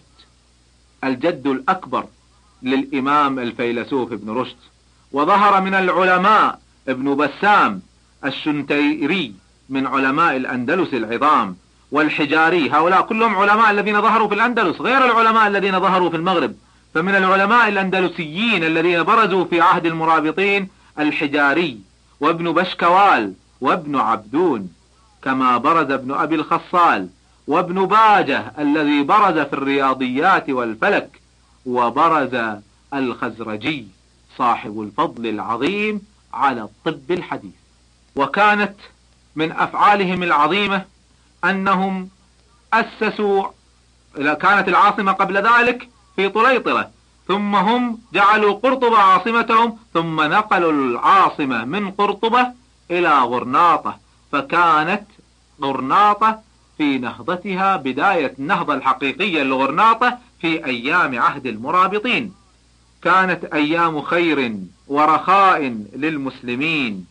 Speaker 4: الجد الأكبر للإمام الفيلسوف ابن رشد، وظهر من العلماء ابن بسام الشنتيري من علماء الأندلس العظام، والحجاري، هؤلاء كلهم علماء الذين ظهروا في الأندلس غير العلماء الذين ظهروا في المغرب. فمن العلماء الأندلسيين الذين برزوا في عهد المرابطين الحجاري وابن بشكوال وابن عبدون، كما برز ابن أبي الخصال وابن باجة الذي برز في الرياضيات والفلك، وبرز الخزرجي صاحب الفضل العظيم على الطب الحديث. وكانت من أفعالهم العظيمة أنهم أسسوا، كانت العاصمة قبل ذلك في طليطلة، ثم هم جعلوا قرطبة عاصمتهم، ثم نقلوا العاصمة من قرطبة إلى غرناطة، فكانت غرناطة في نهضتها بداية النهضة الحقيقية لغرناطة في أيام عهد المرابطين. كانت أيام خير ورخاء للمسلمين،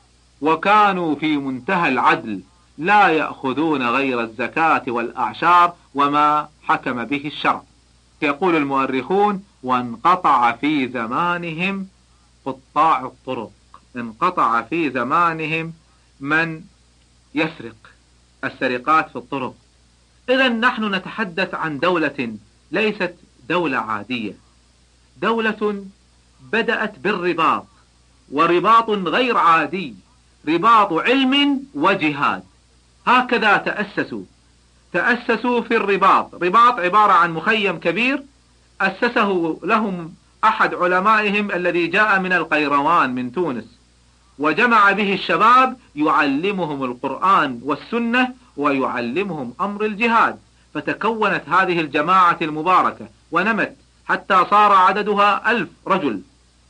Speaker 4: وكانوا في منتهى العدل، لا يأخذون غير الزكاة والأعشار وما حكم به الشرع. يقول المؤرخون: وانقطع في زمانهم قطاع الطرق، انقطع في زمانهم من يسرق، السرقات في الطرق. إذا نحن نتحدث عن دولة ليست دولة عادية، دولة بدأت بالرباط، ورباط غير عادي، رباط علم وجهاد. هكذا تأسسوا تأسسوا في الرباط. رباط عبارة عن مخيم كبير أسسه لهم أحد علمائهم الذي جاء من القيروان من تونس، وجمع به الشباب يعلمهم القرآن والسنة ويعلمهم أمر الجهاد، فتكونت هذه الجماعة المباركة ونمت حتى صار عددها ألف رجل،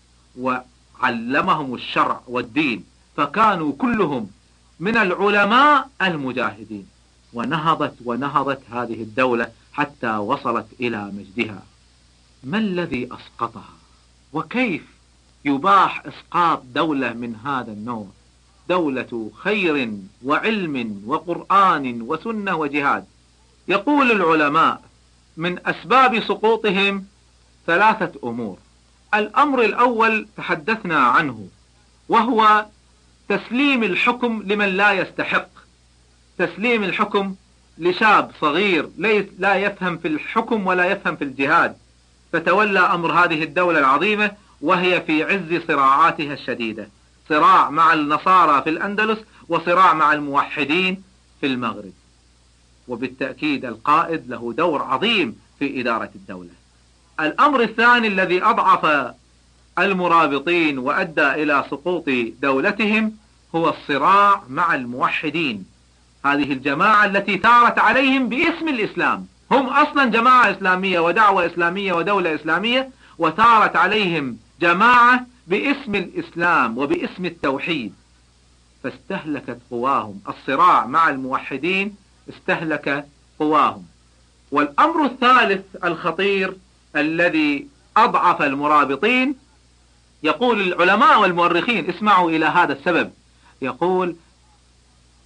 Speaker 4: وعلمهم الشرع والدين، فكانوا كلهم من العلماء المجاهدين. ونهضت ونهضت هذه الدولة حتى وصلت إلى مجدها. ما الذي أسقطها؟ وكيف يباح إسقاط دولة من هذا النوع؟ دولة خير وعلم وقرآن وسنة وجهاد. يقول العلماء: من أسباب سقوطهم ثلاثة أمور. الأمر الأول تحدثنا عنه، وهو تسليم الحكم لمن لا يستحق، تسليم الحكم لشاب صغير لا يفهم في الحكم ولا يفهم في الجهاد، فتولى أمر هذه الدولة العظيمة وهي في عز صراعاتها الشديدة، صراع مع النصارى في الأندلس وصراع مع الموحدين في المغرب. وبالتأكيد القائد له دور عظيم في إدارة الدولة. الأمر الثاني الذي أضعف المرابطين وأدى إلى سقوط دولتهم هو الصراع مع الموحدين، هذه الجماعة التي ثارت عليهم باسم الإسلام. هم أصلا جماعة إسلامية ودعوة إسلامية ودولة إسلامية، وثارت عليهم جماعة باسم الإسلام وباسم التوحيد، فاستهلكت قواهم. الصراع مع الموحدين استهلك قواهم. والأمر الثالث الخطير الذي أضعف المرابطين، يقول العلماء والمؤرخين، اسمعوا إلى هذا السبب، يقول: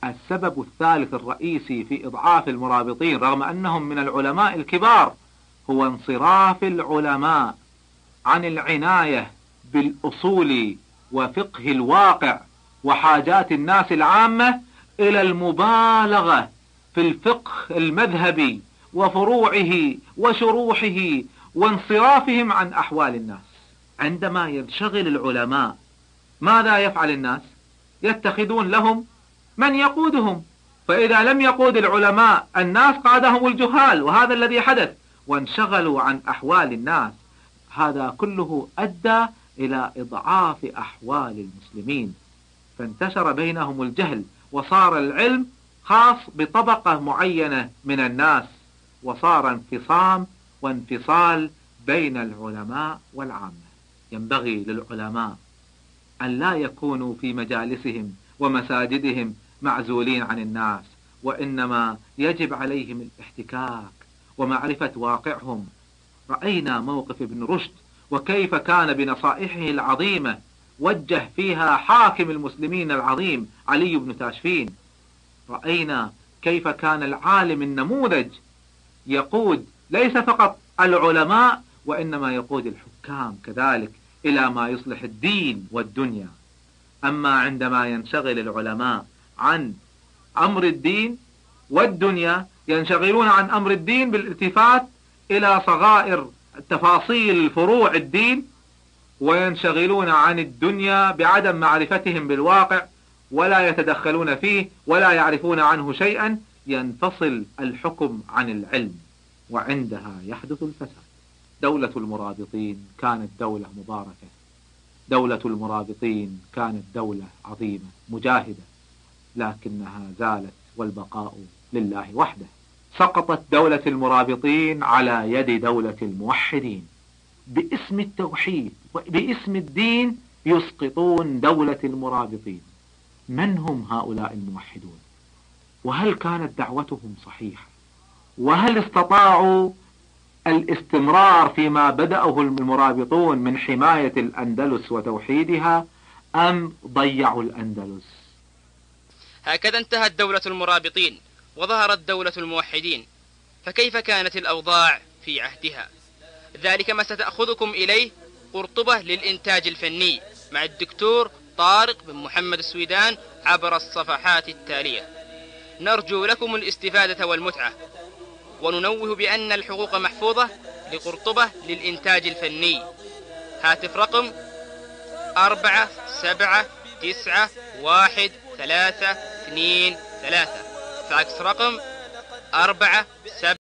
Speaker 4: السبب الثالث الرئيسي في إضعاف المرابطين رغم أنهم من العلماء الكبار هو انصراف العلماء عن العناية بالأصول وفقه الواقع وحاجات الناس العامة إلى المبالغة في الفقه المذهبي وفروعه وشروحه وانصرافهم عن أحوال الناس. عندما ينشغل العلماء ماذا يفعل الناس؟ يتخذون لهم من يقودهم، فإذا لم يقود العلماء الناس قادهم الجهال، وهذا الذي حدث، وانشغلوا عن أحوال الناس. هذا كله أدى إلى إضعاف أحوال المسلمين، فانتشر بينهم الجهل، وصار العلم خاص بطبقة معينة من الناس، وصار انفصام وانفصال بين العلماء والعامة. ينبغي للعلماء أن لا يكونوا في مجالسهم ومساجدهم معزولين عن الناس، وإنما يجب عليهم الاحتكاك ومعرفة واقعهم. رأينا موقف ابن رشد وكيف كان بنصائحه العظيمة وجه فيها حاكم المسلمين العظيم علي بن تاشفين. رأينا كيف كان العالم النموذج يقود ليس فقط العلماء وإنما يقود الحكام كذلك إلى ما يصلح الدين والدنيا. أما عندما ينشغل العلماء عن أمر الدين والدنيا، ينشغلون عن أمر الدين بالالتفات إلى صغائر تفاصيل فروع الدين، وينشغلون عن الدنيا بعدم معرفتهم بالواقع ولا يتدخلون فيه ولا يعرفون عنه شيئا، ينفصل الحكم عن العلم، وعندها يحدث الفساد. دولة المرابطين كانت دولة مباركة، دولة المرابطين كانت دولة عظيمة مجاهدة، لكنها زالت والبقاء لله وحده. سقطت دولة المرابطين على يد دولة الموحدين، باسم التوحيد وباسم الدين يسقطون دولة المرابطين. من هم هؤلاء الموحدون؟ وهل كانت دعوتهم صحيحة؟ وهل استطاعوا الاستمرار فيما بدأه المرابطون من حماية الأندلس وتوحيدها، أم ضيعوا الأندلس؟
Speaker 2: هكذا انتهت دولة المرابطين وظهرت دولة الموحدين، فكيف كانت الأوضاع في عهدها؟ ذلك ما ستأخذكم إليه قرطبة للإنتاج الفني مع الدكتور طارق بن محمد السويدان عبر الصفحات التالية. نرجو لكم الاستفادة والمتعة، وننوه بأن الحقوق محفوظة لقرطبة للإنتاج الفني. هاتف رقم أربعة سبعة تسعة واحد ثلاثة اثنين ثلاثة، فاكس رقم أربعة سبعة